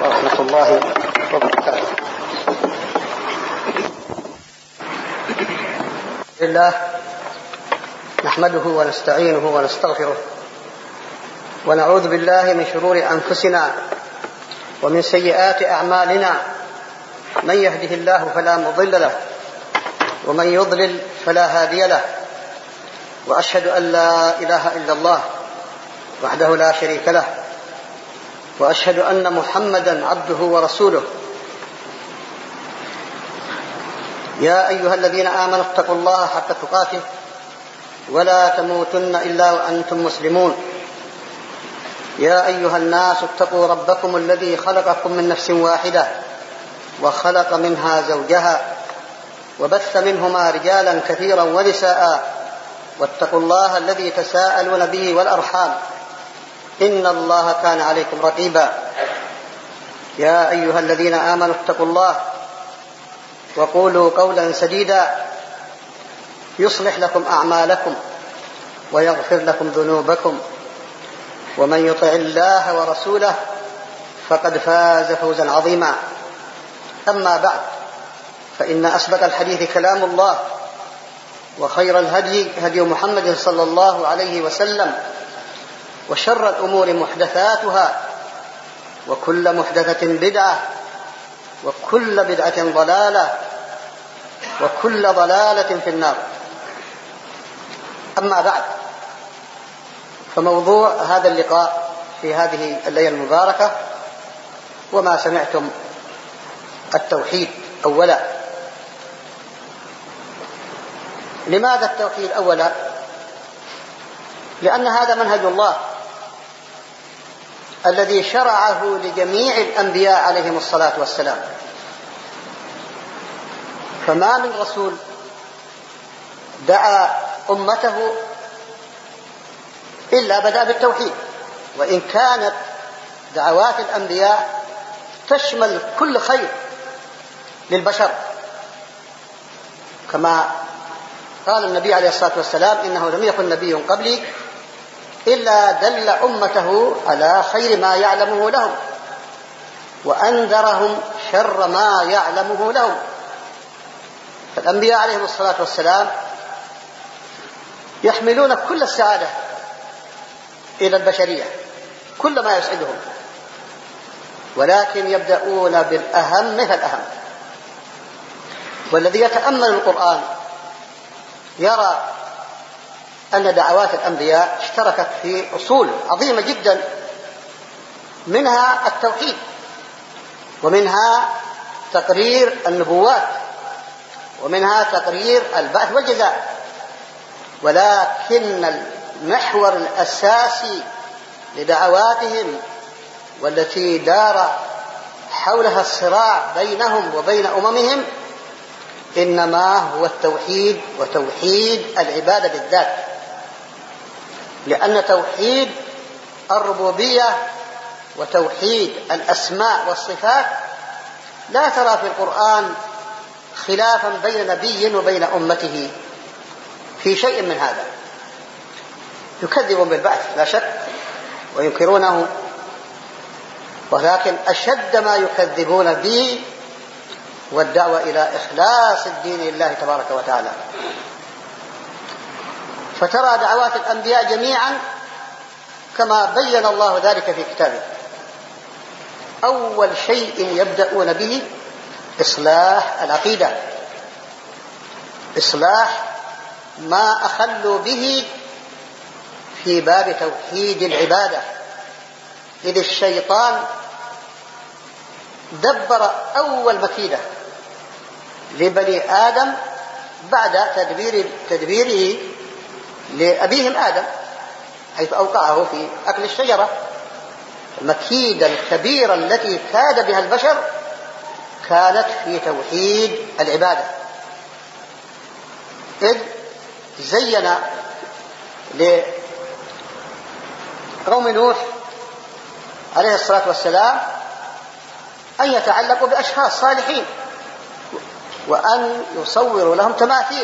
ورحمة الله وبركاته. لله نحمده ونستعينه ونستغفره ونعوذ بالله من شرور أنفسنا ومن سيئات أعمالنا، من يهده الله فلا مضل له ومن يضلل فلا هادي له، وأشهد أن لا إله إلا الله وحده لا شريك له، وأشهد أن محمدا عبده ورسوله. يا أيها الذين آمنوا اتقوا الله حق تقاته ولا تموتن إلا وأنتم مسلمون. يا أيها الناس اتقوا ربكم الذي خلقكم من نفس واحدة وخلق منها زوجها وبث منهما رجالا كثيرا ونساء، واتقوا الله الذي تساءلون به والأرحام إن الله كان عليكم رقيبا. يا أيها الذين آمنوا اتقوا الله وقولوا قولا سديدا يصلح لكم أعمالكم ويغفر لكم ذنوبكم، ومن يطع الله ورسوله فقد فاز فوزا عظيما. أما بعد، فإن أصدق الحديث كلام الله، وخير الهدي هدي محمد صلى الله عليه وسلم، وشر الأمور محدثاتها، وكل محدثة بدعة، وكل بدعة ضلالة، وكل ضلالة في النار. أما بعد، فموضوع هذا اللقاء في هذه الليلة المباركة وما سمعتم التوحيد أولا. لماذا التوحيد أولا؟ لأن هذا منهج الله الذي شرعه لجميع الأنبياء عليهم الصلاة والسلام، فما من رسول دعا أمته إلا بدأ بالتوحيد، وإن كانت دعوات الأنبياء تشمل كل خير للبشر، كما قال النبي عليه الصلاة والسلام: إنه لم يكن نبي قبلي إلا دل أمته على خير ما يعلمه لهم وأنذرهم شر ما يعلمه لهم. فالأنبياء عليهم الصلاة والسلام يحملون كل السعادة إلى البشرية، كل ما يسعدهم، ولكن يبدأون بالأهم فالأهم. والذي يتأمل القرآن يرى أن دعوات الأنبياء اشتركت في أصول عظيمة جدا، منها التوحيد، ومنها تقرير النبوات، ومنها تقرير البعث والجزاء. ولكن المحور الأساسي لدعواتهم والتي دار حولها الصراع بينهم وبين أممهم إنما هو التوحيد، وتوحيد العبادة بالذات، لأن توحيد الربوبية وتوحيد الأسماء والصفات لا ترى في القرآن خلافا بين نبي وبين أمته في شيء من هذا. يكذبون بالبعث لا شك وينكرونه، ولكن أشد ما يكذبون به والدعوة إلى إخلاص الدين لله تبارك وتعالى. فترى دعوات الأنبياء جميعا كما بين الله ذلك في كتابه، أول شيء يبدأون به إصلاح العقيدة، إصلاح ما أخلوا به في باب توحيد العبادة. إذ الشيطان دبر أول مكيدة لبني آدم بعد تدبيره لأبيهم آدم، حيث أوقعه في أكل الشجرة. المكيدة الكبيرة التي كاد بها البشر كانت في توحيد العبادة، إذ زين لقوم نوح عليه الصلاة والسلام أن يتعلقوا بأشخاص صالحين وأن يصوروا لهم تماثيل،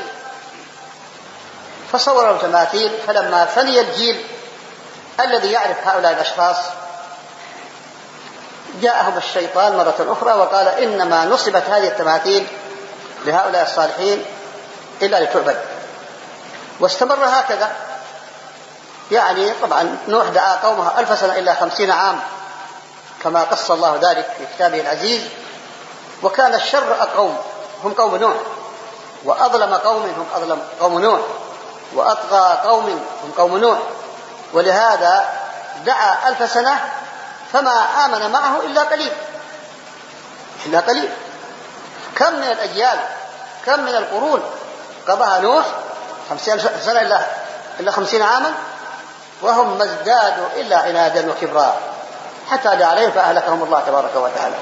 فصوروا لهم تماثيل. فلما فني الجيل الذي يعرف هؤلاء الأشخاص جاءهم الشيطان مرة أخرى وقال إنما نصبت هذه التماثيل لهؤلاء الصالحين إلا لتعبد. واستمر هكذا. يعني طبعا نوح دعا قومه 1000 سنة إلا 50 عام كما قص الله ذلك في كتابه العزيز. وكان الشر القوم هم قوم نوح، وأظلم قوم هم أظلم قوم نوح، وأطغى قوم هم قوم نوح. ولهذا دعا 1000 سنة فما آمن معه إلا قليل. كم من الأجيال، كم من القرون قضاها نوح 50 سنة إلا 50 عاما، وهم ما ازدادوا إلا عنادا وكبرا حتى دعا عليهم فأهلكهم الله تبارك وتعالى.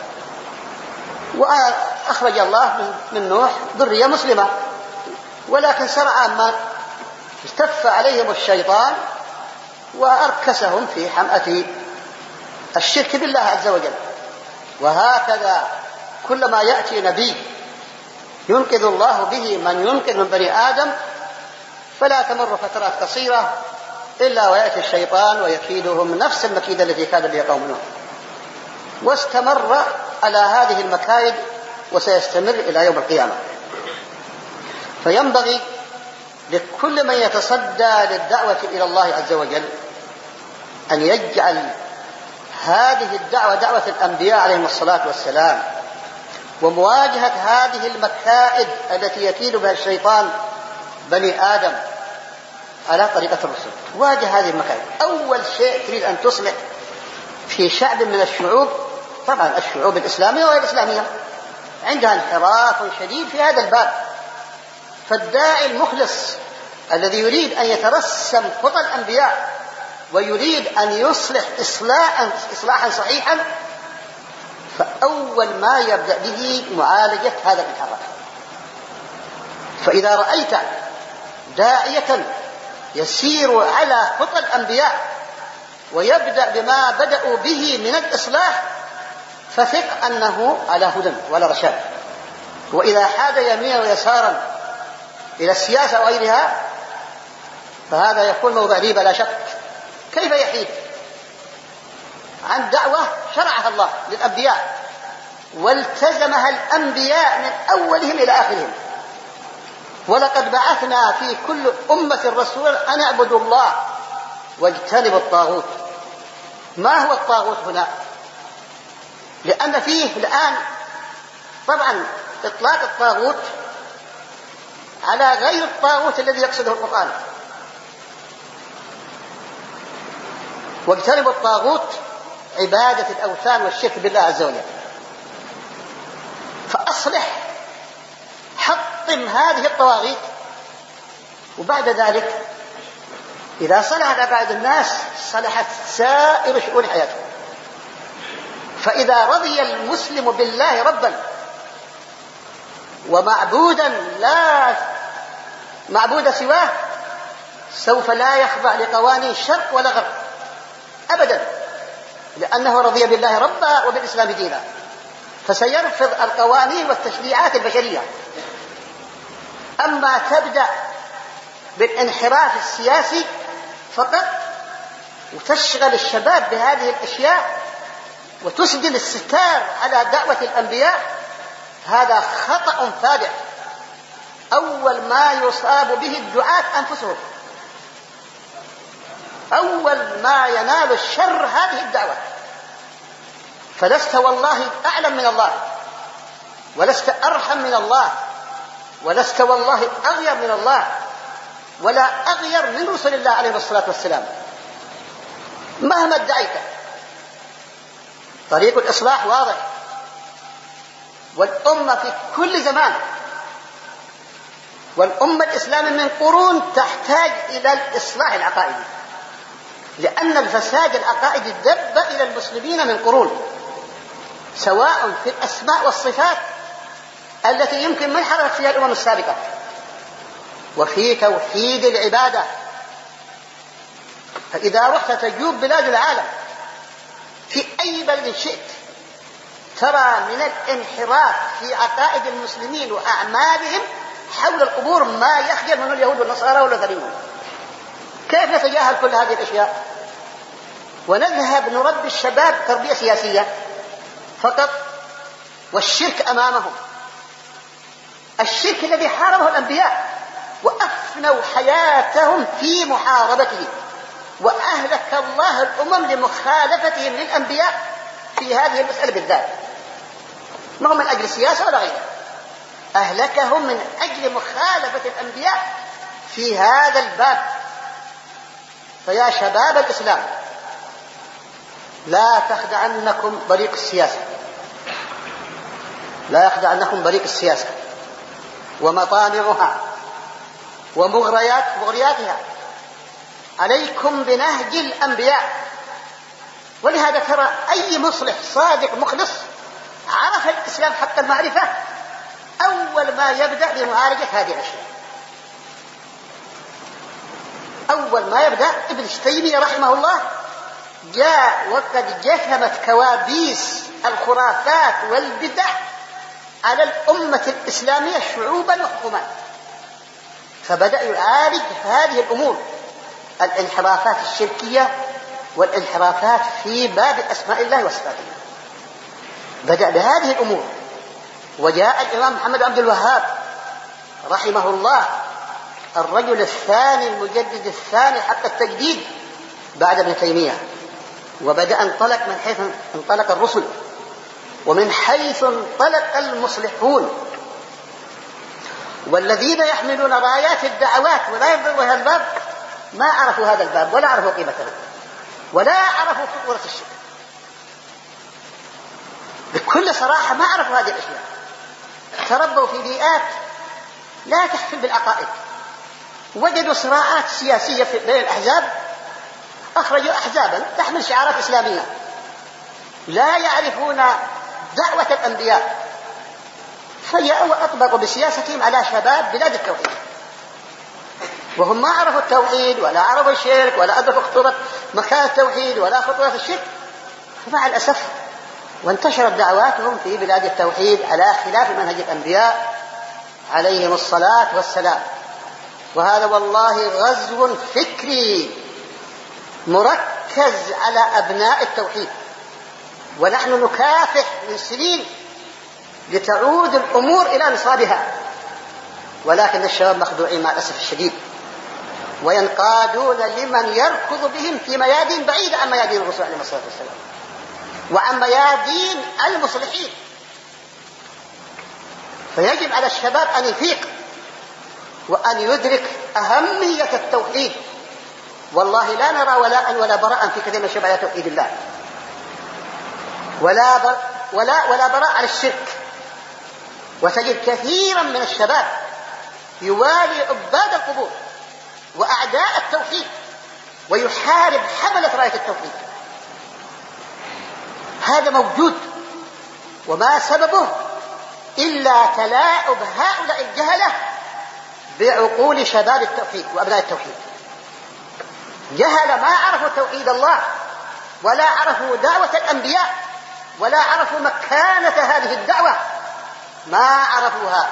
وأخرج الله من نوح ذرية مسلمة، ولكن سرعان ما استف عليهم الشيطان وأركسهم في حمأة الشرك بالله عز وجل. وهكذا كلما يأتي نبي ينقذ الله به من ينقذ من بني آدم فلا تمر فترات قصيرة إلا ويأتي الشيطان ويكيدهم نفس المكيدة التي كاد بها قوم نوح. واستمر على هذه المكايد وسيستمر إلى يوم القيامة. فينبغي لكل من يتصدى للدعوة إلى الله عز وجل أن يجعل هذه الدعوة دعوة الأنبياء عليهم الصلاة والسلام، ومواجهة هذه المكائد التي يكيد بها الشيطان بني آدم على طريقة الرسل. واجه هذه المكائد. أول شيء تريد أن تصلح في شعب من الشعوب، طبعا الشعوب الإسلامية وغير الإسلامية عندها انحراف شديد في هذا الباب. فالداعي المخلص الذي يريد أن يترسم خطى الأنبياء ويريد أن يصلح إصلاحا صحيحا، فأول ما يبدأ به معالجة هذا الانحراف. فإذا رأيت داعية يسير على خطى الأنبياء ويبدأ بما بدأوا به من الإصلاح فثق أنه على هدى ولا رشاد. وإذا حاد يمينا ويسارا إلى السياسة وغيرها فهذا يكون موضع ريبة لا شك. كيف يحيد عن دعوة شرعها الله للأنبياء والتزمها الأنبياء من أولهم إلى آخرهم؟ ولقد بعثنا في كل أمة رسولا أن اعبدوا الله واجتنبوا الطاغوت. ما هو الطاغوت هنا؟ لأن فيه الآن طبعا إطلاق الطاغوت على غير الطاغوت الذي يقصده القرآن. واجتنبوا الطاغوت عبادة الأوثان والشرك بالله عز وجل. فأصلح، حطم هذه الطواغيت، وبعد ذلك إذا صلحت عباد الناس صلحت سائر شؤون حياته. فإذا رضي المسلم بالله ربا ومعبودا لا معبود سواه سوف لا يخضع لقوانين شرق ولا غرب أبدا، لأنه رضي بالله ربا وبالإسلام دينا، فسيرفض القوانين والتشريعات البشرية. أما تبدأ بالانحراف السياسي فقط وتشغل الشباب بهذه الأشياء وتسدل الستار على دعوة الأنبياء، هذا خطأ فادح. أول ما يصاب به الدعاة أنفسهم، أول ما ينال الشر هذه الدعوة. فلست والله أعلم من الله، ولست أرحم من الله، ولست والله أغير من الله، ولا أغير من رسل الله عليه الصلاة والسلام مهما ادعيت. طريق الإصلاح واضح، والأمة في كل زمان، والأمة الإسلامية من قرون تحتاج إلى الإصلاح العقائدي، لأن الفساد العقائدي دب إلى المسلمين من قرون، سواء في الأسماء والصفات التي يمكن ما انحرفت فيها الأمم السابقة، وفي توحيد العبادة. فإذا رحت تجوب بلاد العالم في أي بلد شئت ترى من الانحراف في عقائد المسلمين وأعمالهم حول القبور ما يخجل من اليهود والنصارى والوثنيين. كيف نتجاهل كل هذه الأشياء ونذهب نربي الشباب تربية سياسية فقط والشرك أمامهم، الشرك الذي حاربه الأنبياء وأفنوا حياتهم في محاربته، وأهلك الله الأمم لمخالفتهم للأنبياء في هذه المسألة بالذات، ما هو من أجل السياسة ولا غيره، أهلكهم من أجل مخالفة الأنبياء في هذا الباب. فيا شباب الإسلام لا تخدعنكم بريق السياسة، لا يخدعنكم بريق السياسة ومطامعها ومغرياتها، عليكم بنهج الأنبياء. ولهذا ترى أي مصلح صادق مخلص عرف الإسلام حق المعرفة أول ما يبدأ بمعالجة هذه الأشياء. أول ما يبدأ ابن تيمية رحمه الله جاء وقد جثمت كوابيس الخرافات والبدع على الأمة الإسلامية شعوبا وحكومات، فبدأ يعالج هذه الأمور، الانحرافات الشركية والانحرافات في باب أسماء الله وصفاته، بدأ بهذه الأمور. وجاء الإمام محمد عبد الوهاب رحمه الله الرجل الثاني المجدد الثاني حق التجديد بعد ابن تيمية، وبدأ انطلق من حيث انطلق الرسل ومن حيث انطلق المصلحون، والذين يحملون رايات الدعوات ولا ينظروا هذا الباب ما عرفوا هذا الباب ولا عرفوا قيمته ولا عرفوا خطورة الشرك. بكل صراحة ما عرفوا هذه الأشياء، تربوا في بيئات لا تحفل بالعقائد، وجدوا صراعات سياسية بين الأحزاب، أخرجوا أحزابا تحمل شعارات إسلامية، لا يعرفون دعوة الأنبياء، فجاءوا وأطبقوا بسياستهم على شباب بلاد التوحيد، وهم ما عرفوا التوحيد ولا عرفوا الشرك ولا أدركوا خطورة مكان التوحيد ولا خطورة الشرك، فمع الأسف وانتشرت دعواتهم في بلاد التوحيد على خلاف منهج الأنبياء عليهم الصلاة والسلام. وهذا والله غزو فكري مركز على أبناء التوحيد، ونحن نكافح من سنين لتعود الأمور إلى نصابها، ولكن الشباب مخدوعين مع الأسف الشديد، وينقادون لمن يركض بهم في ميادين بعيدة عن ميادين الرسول عليه الصلاة والسلام وعن ميادين المصلحين. فيجب على الشباب أن يفيق وأن يدرك أهمية التوحيد. والله لا نرى ولاء ولا براء في كثير من الشباب على توحيد الله، ولا براء على الشرك. وتجد كثيرا من الشباب يوالي عباد القبور وأعداء التوحيد ويحارب حملة راية التوحيد. هذا موجود، وما سببه إلا تلاعب هؤلاء الجهلة بعقول شباب التوحيد وأبناء التوحيد. جهل ما عرفوا توحيد الله ولا عرفوا دعوة الأنبياء ولا عرفوا مكانة هذه الدعوة، ما عرفوها.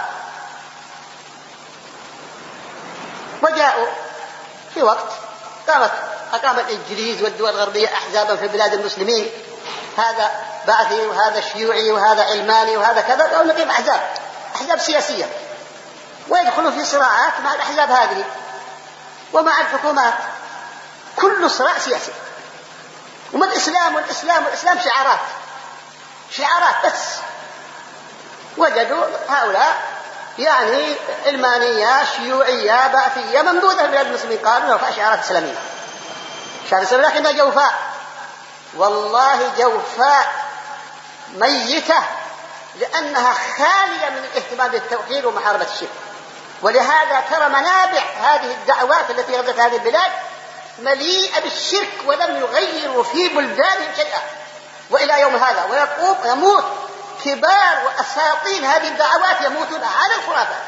وجاءوا في وقت أقام الإنجليز والدول الغربية أحزابا في بلاد المسلمين، هذا بعثي وهذا شيوعي وهذا علماني وهذا كذا، أو نقيم أحزاب سياسية، ويدخلوا في صراعات مع الأحزاب هذه ومع الحكومات، كل صراع سياسي. وما والإسلام شعارات بس. وجدوا هؤلاء يعني علمانية شيوعية بعثية ممدودة في بلاد المسلمين، قالوا نرفع شعارات إسلامية، شعار إسلامية، لكنها جوفاء، والله جوفاء ميتة، لأنها خالية من الاهتمام بالتوحيد ومحاربة الشرك. ولهذا ترى منابع هذه الدعوات التي غزت هذه البلاد مليئة بالشرك، ولم يغيروا في بلدانهم شيئا وإلى يوم هذا. ويموت كبار وأساطين هذه الدعوات يموتون على الخرافات،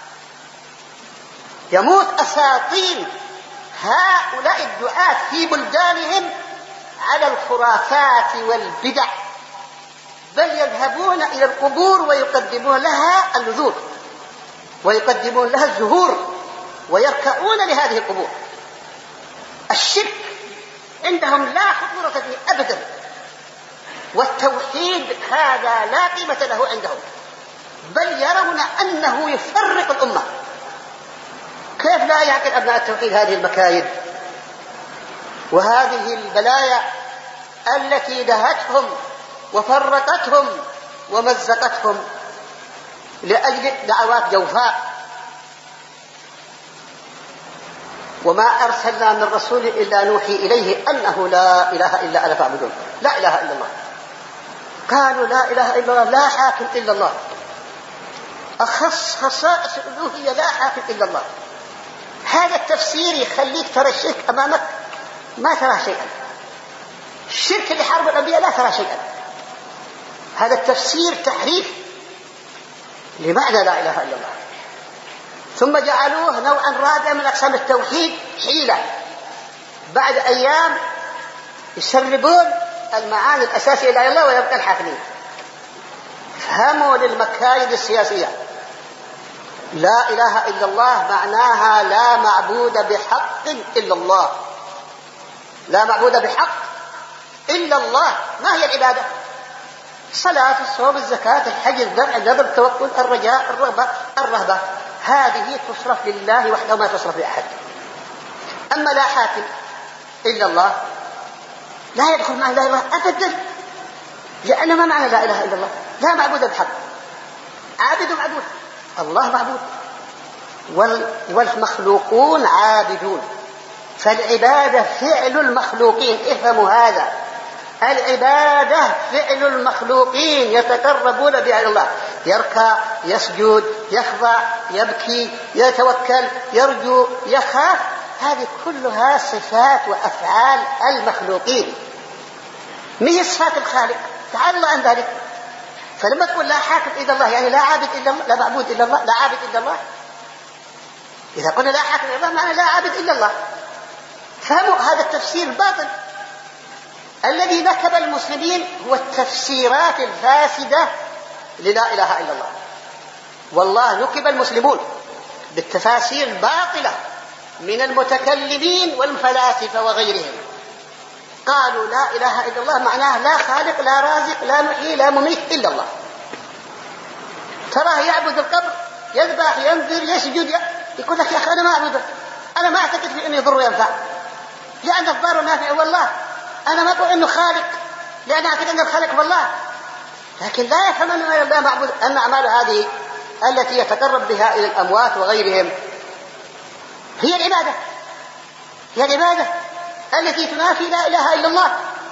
يموت أساطين هؤلاء الدعاة في بلدانهم على الخرافات والبدع، بل يذهبون إلى القبور ويقدمون لها النذور ويقدمون لها الزهور ويركعون لهذه القبور. الشرك عندهم لا خطورة فيه أبدا، والتوحيد هذا لا قيمة له عندهم، بل يرون أنه يفرق الأمة. كيف لا يعقل أبناء التوحيد هذه المكايد وهذه البلايا التي دهتهم وفرقتهم ومزقتهم لأجل دعوات جوفاء؟ وما أرسلنا من رسول إلا نوحي إليه أنه لا إله إلا أنا فاعبدون. لا إله إلا الله. قالوا لا إله إلا الله، لا حاكم إلا الله. أخص خصائص الألوهية لا حاكم إلا الله. هذا التفسير يخليك ترى الشرك أمامك ما ترى شيئا. الشرك اللي حارب الأنبياء لا ترى شيئا. هذا التفسير تحريف لمعنى لا إله إلا الله. ثم جعلوه نوعا رابعا من أقسام التوحيد، حيلة. بعد أيام يسربون المعاني الأساسية لا إله إلا الله ويبقى الحاكمين. فهموا للمكايد السياسية. لا إله إلا الله معناها لا معبود بحق إلا الله. لا معبود بحق إلا الله. ما هي العبادة؟ الصلاة، الصوم، الزكاة، الحج، الذبح، النذر، التوكل، الرجاء، الرغبة، الرهبة، هذه تصرف لله وحده ما تصرف لأحد. أما لا حاكم إلا الله لا يدخل معنى لا إله إلا الله أبدا، لأن ما معنى لا إله إلا الله؟ لا معبود بحق. عابد معبود، الله معبود، والمخلوقون عابدون. فالعبادة فعل المخلوقين. افهموا هذا، العبادة فعل المخلوقين يتقربون بها إلى الله. يركع، يسجد، يخضع، يبكي، يتوكل، يرجو، يخاف، هذه كلها صفات وأفعال المخلوقين، مهي صفات الخالق تعالى الله عن ذلك. فلما تقول لا حاكم إلا الله يعني لا عابد إلا الله، لا معبود إلا الله، لا عابد إلا الله. إذا قلنا لا حاكم إلا الله معنى لا عابد إلا الله. فهموا هذا التفسير باطل. الذي نكب المسلمين هو التفسيرات الفاسدة للا إله إلا الله. والله نكب المسلمون بالتفاسير الباطلة من المتكلمين والفلاسفة وغيرهم. قالوا لا إله إلا الله معناه لا خالق، لا رازق، لا محيي، لا مميت إلا الله. تراه يعبد القبر، يذبح، ينذر، يسجد، يقول لك يا أخي أنا ما أعبده، أنا ما أعتقد في أنه يضر وينفع، لأن الضار نافع والله. أنا ما أقول أنه خالق لأن أعتقد أن الخالق هو الله. لكن لا يفهم أن الله معبود، أن أعمال هذه التي يتقرب بها إلى الأموات وغيرهم هي العبادة، هي العبادة التي تنافي لا إله إلا الله.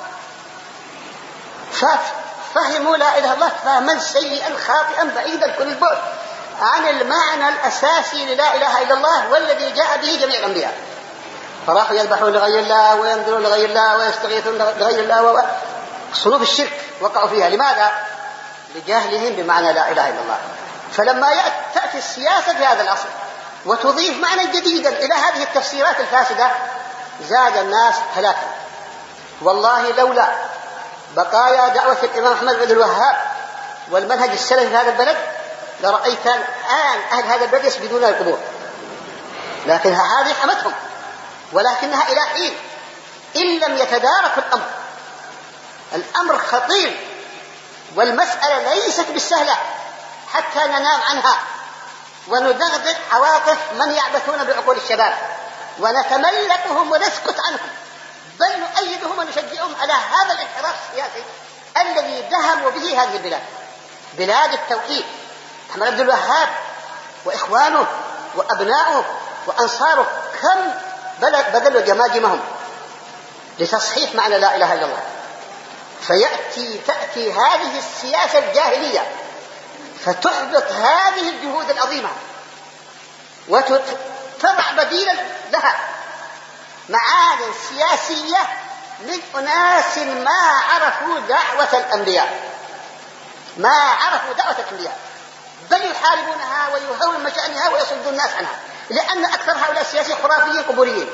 ففهموا لا إله إلا الله فهما سيئا خاطئا بعيدا كل البعد عن المعنى الأساسي للا إله إلا الله والذي جاء به جميع الأنبياء. فراحوا يذبحون لغير الله وينذرون لغير الله ويستغيثون لغير الله، صلوب الشرك وقعوا فيها. لماذا؟ لجهلهم بمعنى لا إله إلا الله. فلما تأتي السياسة في هذا العصر وتضيف معنى جديدا إلى هذه التفسيرات الفاسدة زاد الناس هلاكا. والله لولا بقايا دعوة الإمام أحمد بن الوهاب والمنهج السلفي في هذا البلد لرأيت الآن أهل هذا البلد يسجدون القبور، لكن هذه حمتهم، ولكنها إلى حين إن لم يتدارك الأمر خطير، والمسألة ليست بالسهلة حتى ننام عنها وندغدغ عواطف من يعبثون بعقول الشباب ونتملكهم ونسكت عنهم، بل نؤيدهم ونشجعهم على هذا الانحراف السياسي الذي دهموا به هذه البلاد، بلاد التوحيد. محمد بن الوهاب وإخوانه وأبناؤه وأنصاره كم بذلوا جماجمهم لتصحيح معنى لا إله إلا الله. تأتي هذه السياسة الجاهلية فتحبط هذه الجهود العظيمة وتضع بديلا لها معان سياسية من أناس ما عرفوا دعوة الأنبياء، ما عرفوا دعوة الأنبياء، بل يحاربونها ويهون مشأنها ويصدون الناس عنها، لأن أكثر هؤلاء السياسيين خرافيين قبوريين.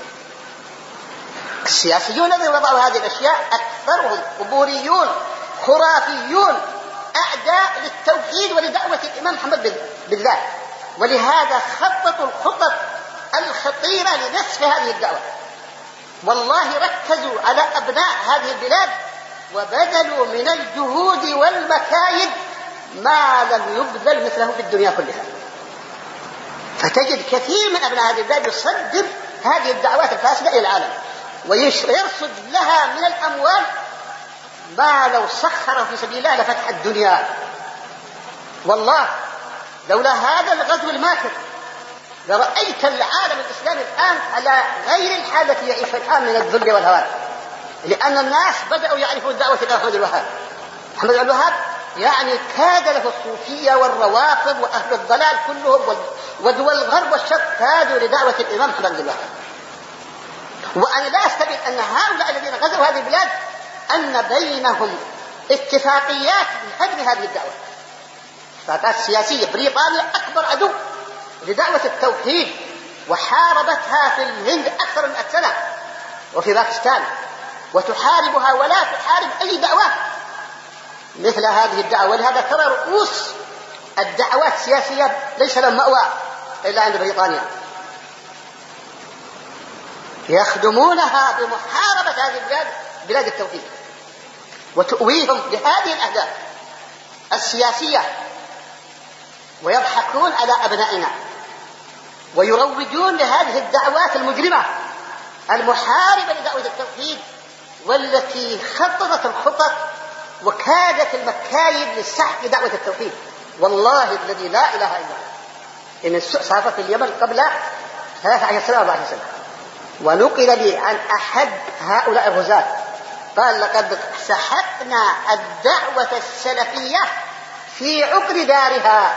السياسيون الذين وضعوا هذه الأشياء أكثرهم قبوريون خرافيون أعداء للتوحيد ولدعوة الإمام محمد بالله، ولهذا خططوا الخطط الخطيرة لنسف هذه الدعوة. والله ركزوا على أبناء هذه البلاد وبذلوا من الجهود والمكايد ما لم يبذل مثله في الدنيا كلها. فتجد كثير من أبناء هذه البلاد يصدر هذه الدعوات الفاسدة إلى العالم ويرصد لها من الأموال ما لو سخر في سبيل الله لفتح الدنيا. والله لولا هذا الغزو الماكر لرأيت العالم الإسلامي الآن على غير الحال التي يعيش الآن من الذل والهوان، لأن الناس بدأوا يعرفوا الدعوة إلى محمد الوهاب. محمد الوهاب يعني كاد له الصوفية والروافض وأهل الضلال كلهم ودول الغرب والشرق كادوا لدعوة الإمام محمد الوهاب. وأنا لا أستبعد أن هؤلاء الذين غزوا هذه البلاد أن بينهم اتفاقيات لهدم هذه الدعوة، اتفاقات سياسية. بريطانيا أكبر عدو لدعوة التوحيد وحاربتها في الهند أكثر من 100 سنة وفي باكستان، وتحاربها ولا تحارب أي دعوة مثل هذه الدعوة. ولهذا ترى رؤوس الدعوات السياسية ليس لهم مأوى إلا عند بريطانيا، يخدمونها بمحاربة هذه البلاد، بلاد التوحيد، وتؤويهم لهذه الأهداف السياسية، ويضحكون على أبنائنا ويروجون لهذه الدعوات المجرمة المحاربة لدعوة التوحيد، والتي خططت الخطط وكادت المكايد للسحق دعوة التوحيد. والله الذي لا إله إلا هو إن السوء صار في اليمن قبل 13 سنة 14 سنة، ونقل لي عن أحد هؤلاء الغزاة قال لقد سحقنا الدعوة السلفية في عقر دارها.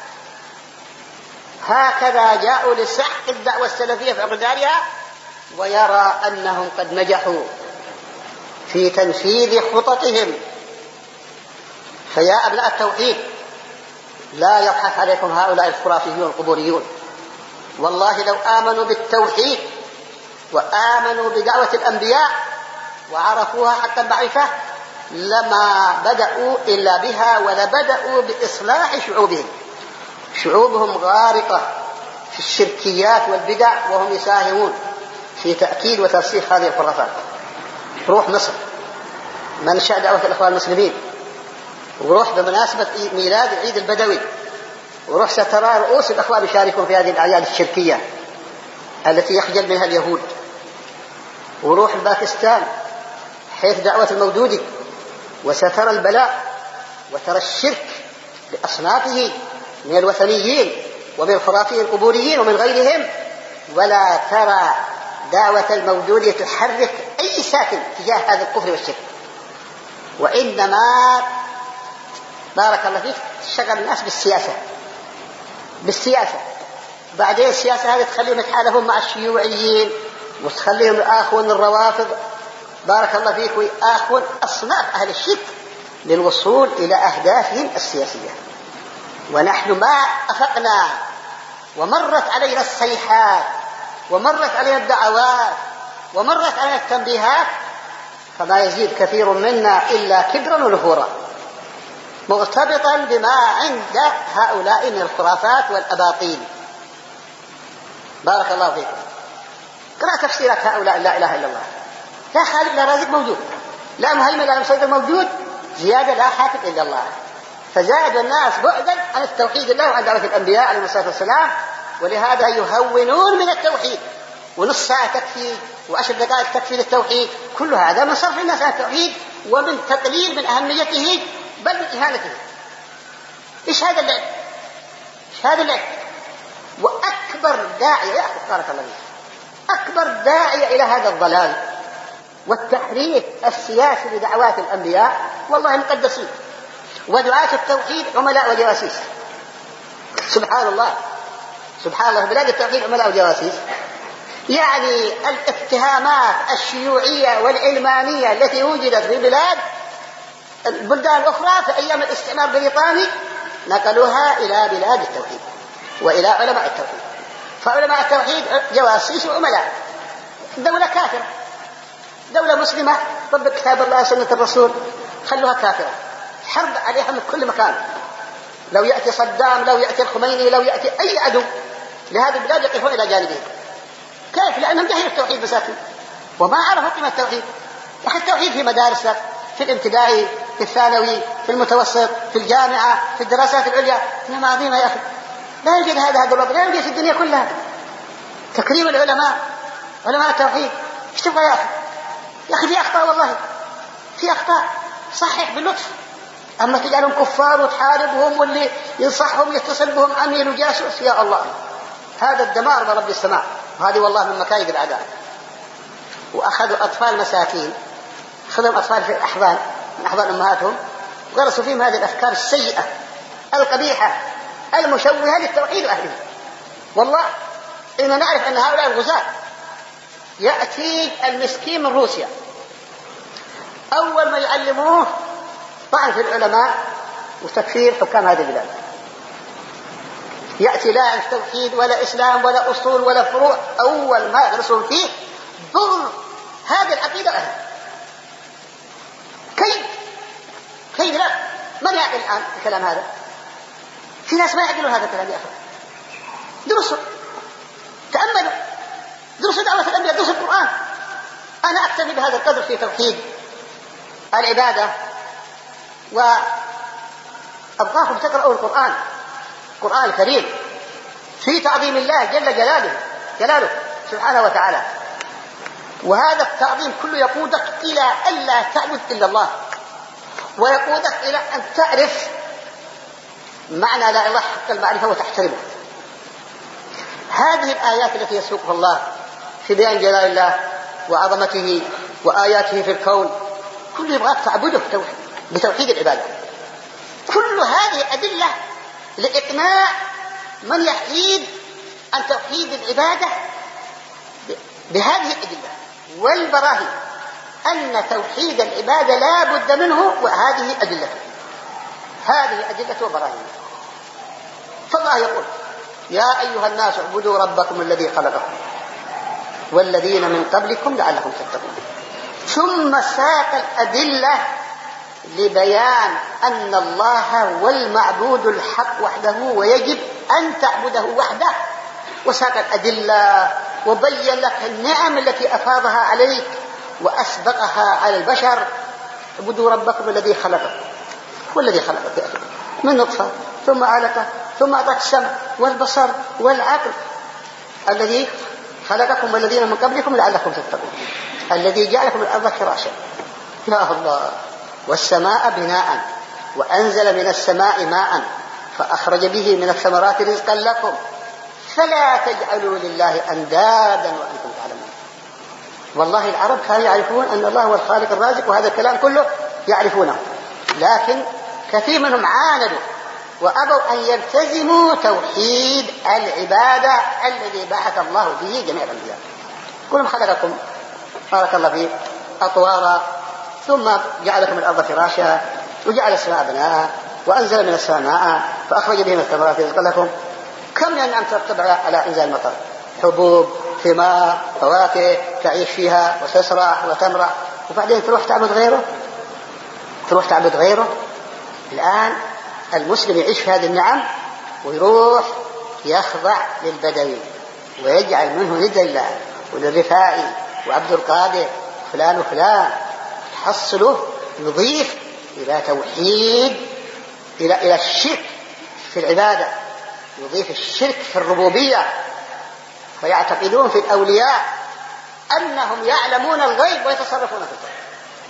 هكذا جاءوا لسحق الدعوة السلفية في عقر دارها، ويرى أنهم قد نجحوا في تنفيذ خططهم. فيا أبناء التوحيد لا يضحك عليكم هؤلاء الخرافيون القبوريون. والله لو آمنوا بالتوحيد وآمنوا بدعوة الأنبياء وعرفوها حق المعرفة لما بدأوا إلا بها، ولبدأوا بإصلاح شعوبهم. شعوبهم غارقة في الشركيات والبدع، وهم يساهمون في تأكيد وترسيخ هذه الخرافات. روح مصر منشأ دعوة الإخوان المسلمين، وروح بمناسبة ميلاد العيد البدوي، وروح سترى رؤوس الأخوان يشاركون في هذه الأعياد الشركية التي يخجل منها اليهود. وروح باكستان حيث دعوة المودودي، وسترى البلاء وترى الشرك بأصنافه من الوثنيين ومن الخرافيين القبوريين ومن غيرهم، ولا ترى دعوة المودودي تحرك أي ساكن تجاه هذا الكفر والشرك، وإنما بارك الله فيك شغل الناس بالسياسة. بعدين السياسة هذه تخليهم يتحالفون مع الشيوعيين وتخليهم يآخون الروافض بارك الله فيك، ويآخون أصناف أهل الشرك للوصول إلى أهدافهم السياسية. ونحن ما أفقنا ومرت علينا الصيحات ومرت علينا الدعوات ومرت علينا التنبيهات، فما يزيد كثير منا إلا كبرا ونفورا، مرتبطا بما عند هؤلاء من الخرافات والأباطيل. بارك الله فيكم. قرأ تفسيرات هؤلاء لا إله إلا الله. لا خالق لا رازق موجود، لا مهيمن لا مسيطر موجود، زيادة لا حاكم إلا الله. فزاد الناس بعدا عن التوحيد الله وعن دعوة الأنبياء عليهم الصلاة والسلام، ولهذا يهونون من التوحيد، ونص ساعة تكفي و10 دقائق تكفي للتوحيد. كل هذا من صرف الناس عن التوحيد ومن تقليل من أهميته بل من إهانته. إيش هذا اللعب؟ إيش هذا اللعب؟ وأكبر داعية يا أخي بارك الله فيك، أكبر داعية إلى هذا الضلال والتحريف السياسي لدعوات الأنبياء والله مقدسين، ودعاة التوحيد عملاء وجواسيس. سبحان الله سبحان الله، بلاد التوحيد عملاء وجواسيس. يعني الاتهامات الشيوعية والعلمانية التي وجدت في بلاد البلدان الأخرى في أيام الاستعمار البريطاني نقلوها إلى بلاد التوحيد وإلى علماء التوحيد. فعلماء التوحيد جواسيس وعملاء. دولة كافرة، دولة مسلمة طبق كتاب الله سنة الرسول، خلوها كافرة، حرب عليها من كل مكان. لو يأتي صدام، لو يأتي الخميني، لو يأتي أي عدو لهذه البلاد يقفون إلى جانبهم. كيف؟ لأنهم جهلوا التوحيد مساكين وما عرفوا قيمة التوحيد. أخي التوحيد في مدارسك، في الابتدائي، في الثانوي، في المتوسط، في الجامعة، في الدراسات العليا. نعمة عظيمة يا أخي، لا يوجد هذا الوضع، لا يوجد في الدنيا كلها. تكريم العلماء، علماء التوحيد. ايش تبغى يا أخي؟ يا أخي في أخطاء، والله في أخطاء، صحح باللطف. أما تجعلهم كفار وتحاربهم، واللي ينصحهم يتصل بهم عميل وجاسوس، يا الله، هذا الدمار برب السماء. وهذه والله من مكايد الأعداء. وأخذوا أطفال مساكين، أخذهم أطفال في الأحضان من أحضان أمهاتهم، وغرسوا فيهم هذه الأفكار السيئة القبيحة المشوهة للتوحيد وأهله. والله إننا نعرف أن هؤلاء الغزاة يأتي المسكين من روسيا، أول ما يعلموه طعن في العلماء وتكفير حكام هذه البلاد. يأتي لا يعرف توحيد ولا إسلام ولا أصول ولا فروع، أول ما يغرسون فيه ضر هذه العقيدة أهل. كيف لا؟ من يعقل الآن الكلام هذا؟ في ناس ما يعقلون هذا الكلام يا أخي. درسوا، تأملوا، درسوا دعوة الأنبياء، درسوا القرآن. أنا أكتفي بهذا القدر في توحيد العبادة، وأبقاكم تقرأوا القرآن الكريم في تعظيم الله جل جلاله سبحانه وتعالى. وهذا التعظيم كله يقودك إلى ألا تعبد إلا الله، ويقودك إلى أن تعرف معنى لا إله إلا الله حق المعرفة وتحترمه. هذه الآيات التي يسوقها الله في بيان جلال الله وعظمته وآياته في الكون، كل يبغاك تعبده بتوحيد العبادة. كل هذه أدلة لإقناع من يحيد عن توحيد العبادة بهذه الأدلة والبراهين أن توحيد العبادة لا بد منه، وهذه أدلته، هذه أدلة وبراهين. فالله يقول: يا أيها الناس اعبدوا ربكم الذي خلقكم والذين من قبلكم لعلكم تتقون. ثم ساق الأدلة لبيان أن الله هو المعبود الحق وحده ويجب أن تعبده وحده، وساق الأدلة وبين لك النعم التي أفاضها عليك وأسبقها على البشر. اعبدوا ربكم الذي خلقكم، والذي خلقك يا أخي من نطفة ثم علقة ثم أعطاك السمع والبصر والعقل. الذي خلقكم والذين من قبلكم لعلكم تتقون، الذي جعلكم الأرض فراشا، يا الله، والسماء بناء، وأنزل من السماء ماء فأخرج به من الثمرات رزقا لكم فلا تجعلوا لله أندادا وأنتم تعلمون. والله العرب كانوا يعرفون أن الله هو الخالق الرازق، وهذا الكلام كله يعرفونه، لكن كثير منهم عاندوا وأبوا أن يلتزموا توحيد العبادة الذي بعث الله به جميع الأنبياء. كلهم خلقكم بارك الله فيه أطوارا، ثم جعلكم الأرض فراشا، وجعل السماء بناء، وأنزل من السماء ماء فأخرج به من الثمرات رزقا لكم. كم من النعم ترتب على إنزال المطر، حبوب، ثمار، فواكه تعيش فيها وتسرع وتمرع، وبعدين تروح تعبد غيره. الآن المسلم يعيش في هذه النعم ويروح يخضع للبدوي ويجعل منه ند لله وللرفاعي وعبد القادر فلان وفلان، يحصله يضيف إلى توحيد إلى الشرك في العبادة، يضيف الشرك في الربوبية، فيعتقدون في الأولياء أنهم يعلمون الغيب ويتصرفون في الكون،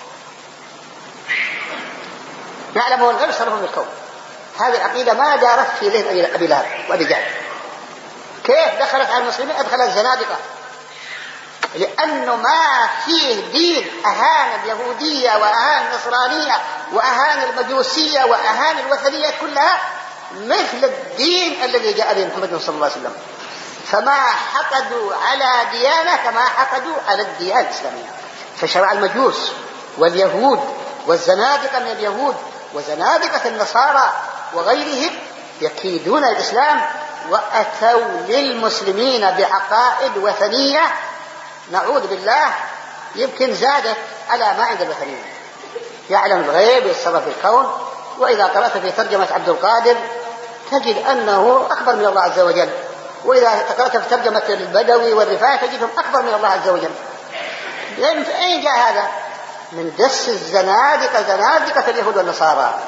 يعلمون الغيب ويتصرفون في الكون. هذه العقيدة ما دارت في ذهن أبي لهب وأبي جهل. كيف دخلت على المسلمين؟ أدخلت الزنادقة، لأنه ما فيه دين أهان اليهودية وأهان النصرانية وأهان المجوسية وأهان الوثنية كلها مثل الدين الذي جاء به محمد صلى الله عليه وسلم. فما حقدوا على ديانة كما حقدوا على الديانة الإسلامية. فشرع المجوس واليهود والزنادقة من اليهود وزنادقة النصارى وغيرهم يكيدون الإسلام، وأتوا للمسلمين بعقائد وثنية نعوذ بالله يمكن زادت على ما عند الوثنيين. يعلم الغيب ويتصرف في الكون. وإذا قرأت في ترجمة عبد القادر تجد أنه أكبر من الله عز وجل، وإذا قرأت في ترجمة البدوي والرفاعي تجدهم أكبر من الله عز وجل. لأن أين جاء هذا؟ من دس زنادقة اليهود والنصارى،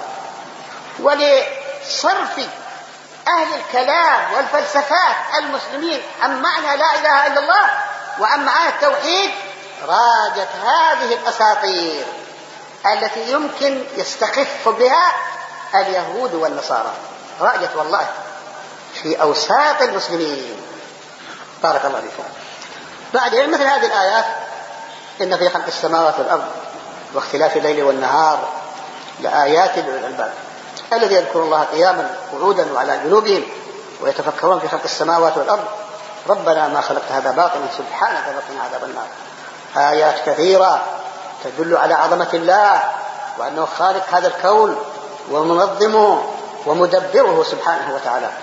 ولصرف أهل الكلام والفلسفات المسلمين عن معنى لا إله إلا الله وعن معنى التوحيد، راجت هذه الأساطير التي يمكن يستخف بها اليهود والنصارى، راجت والله في أوساط المسلمين. بارك الله فيكم. بعدين مثل هذه الآيات: إن في خلق السماوات والأرض واختلاف الليل والنهار لآيات لأولي الألباب الذين يذكرون الله قياما وقعودا وعلى جنوبهم ويتفكرون في خلق السماوات والأرض ربنا ما خلقت هذا باطلا سبحانك وقنا عذاب النار. آيات كثيرة تدل على عظمة الله وأنه خالق هذا الكون ومنظمه ومدبره سبحانه وتعالى،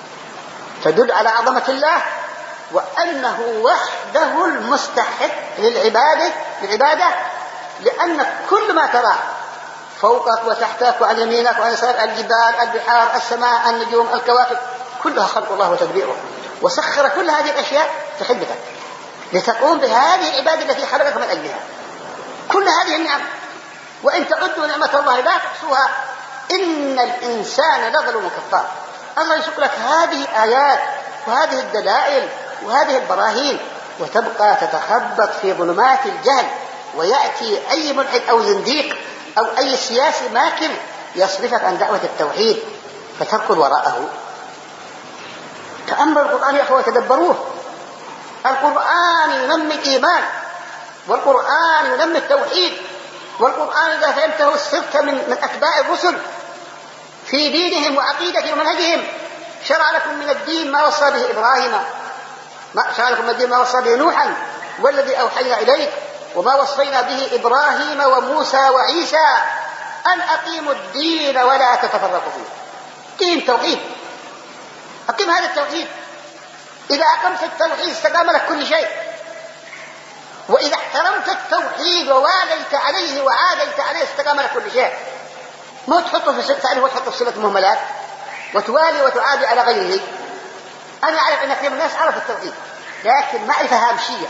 تدل على عظمة الله وأنه وحده المستحق للعبادة، لأن كل ما ترى فوقك وتحتك وعن يمينك وعن يسارك، الجبال، البحار، السماء، النجوم، الكواكب، كلها خلق الله وتدبيره، وسخر كل هذه الأشياء في خدمتك لتقوم بهذه العبادة التي خلقك من أجلها. كل هذه النعم وإن تعدوا نعمة الله لا تحصوها إن الإنسان لظلوم كفار. الله يسوق لك هذه الآيات وهذه الدلائل وهذه البراهين، وتبقى تتخبط في ظلمات الجهل، ويأتي أي ملحد أو زنديق أو أي سياسي ماكر يصرفك عن دعوة التوحيد فتركض وراءه. تأملوا القرآن يا أخوة، تدبروه. القرآن ينمي الإيمان، والقرآن ينمي التوحيد، والقرآن إذا فهمته صرت من أتباع الرسل في دينهم وعقيدتهم ومنهجهم. شرع لكم من الدين ما وصى به إبراهيم، شرع لكم من الدين ما وصى به نوحا والذي أوحينا إليك وما وصينا به إبراهيم وموسى وعيسى أن أقيموا الدين ولا تتفرقوا فيه. دين توحيد، أقيم هذا التوحيد. إذا أقمت التوحيد استقام لك كل شيء، وإذا احترمت التوحيد وواليت عليه وعاديت عليه استقام لك كل شيء. ما تحطه في تعرف وتحطه في صلة مهملات وتوالي وتعادي على غيره. أنا أعرف أن كثير من الناس عرف التوحيد لكن معرفة هامشية،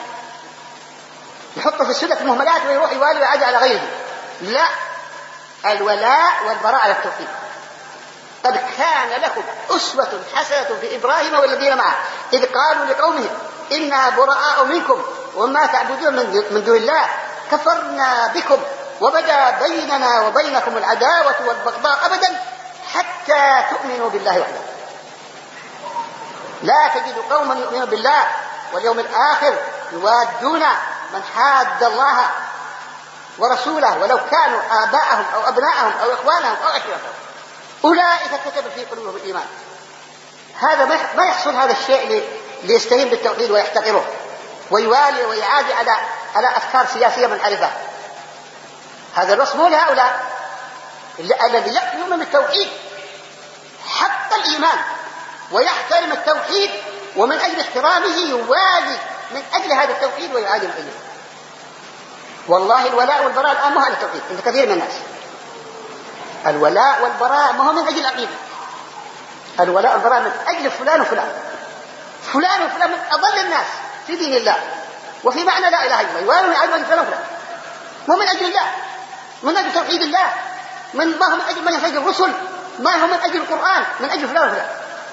يحطه في صلة مهملات ويروح يوالي ويعادي على غيره. لا، الولاء والبراء على التوحيد. قد كان لكم أسوة حسنة في إبراهيم والذين معه إذ قالوا لقومهم إنا براء منكم وما تعبدون من دون الله كفرنا بكم وبدا بيننا وبينكم العداوة والبغضاء أبدا حتى تؤمنوا بالله وحده. لا تجد قوما يؤمنون بالله واليوم الآخر يوادون من حاد الله ورسوله ولو كانوا آباءهم أو أبناءهم أو إخوانهم أو عشيرتهم أولئك كتب في قلوبهم الإيمان. هذا ما يحصل هذا الشيء ليستهين بالتوحيد ويحتقره ويوالي ويعادي على أفكار سياسية منحرفة. هذا الوصف مو لهؤلاء. الذي يؤمن بالتوحيد حق الإيمان ويحترم التوحيد ومن أجل احترامه يوالي من أجل هذا التوحيد ويعادي من أجله. والله الولاء والبراء الآن مو هذا التوحيد عند كثير من الناس. الولاء والبراء ما هو من أجل العقيدة. الولاء والبراء من أجل فلان وفلان، فلان وفلان من أضل الناس في دين الله وفي معنى لا إله إلا الله، يوالون ويعادون فلان وفلان، مو من أجل الله، من أجل توحيد الله، ما هو من أجل منهج الرسل، ما هو من أجل القرآن، من أجل فلان وفلان.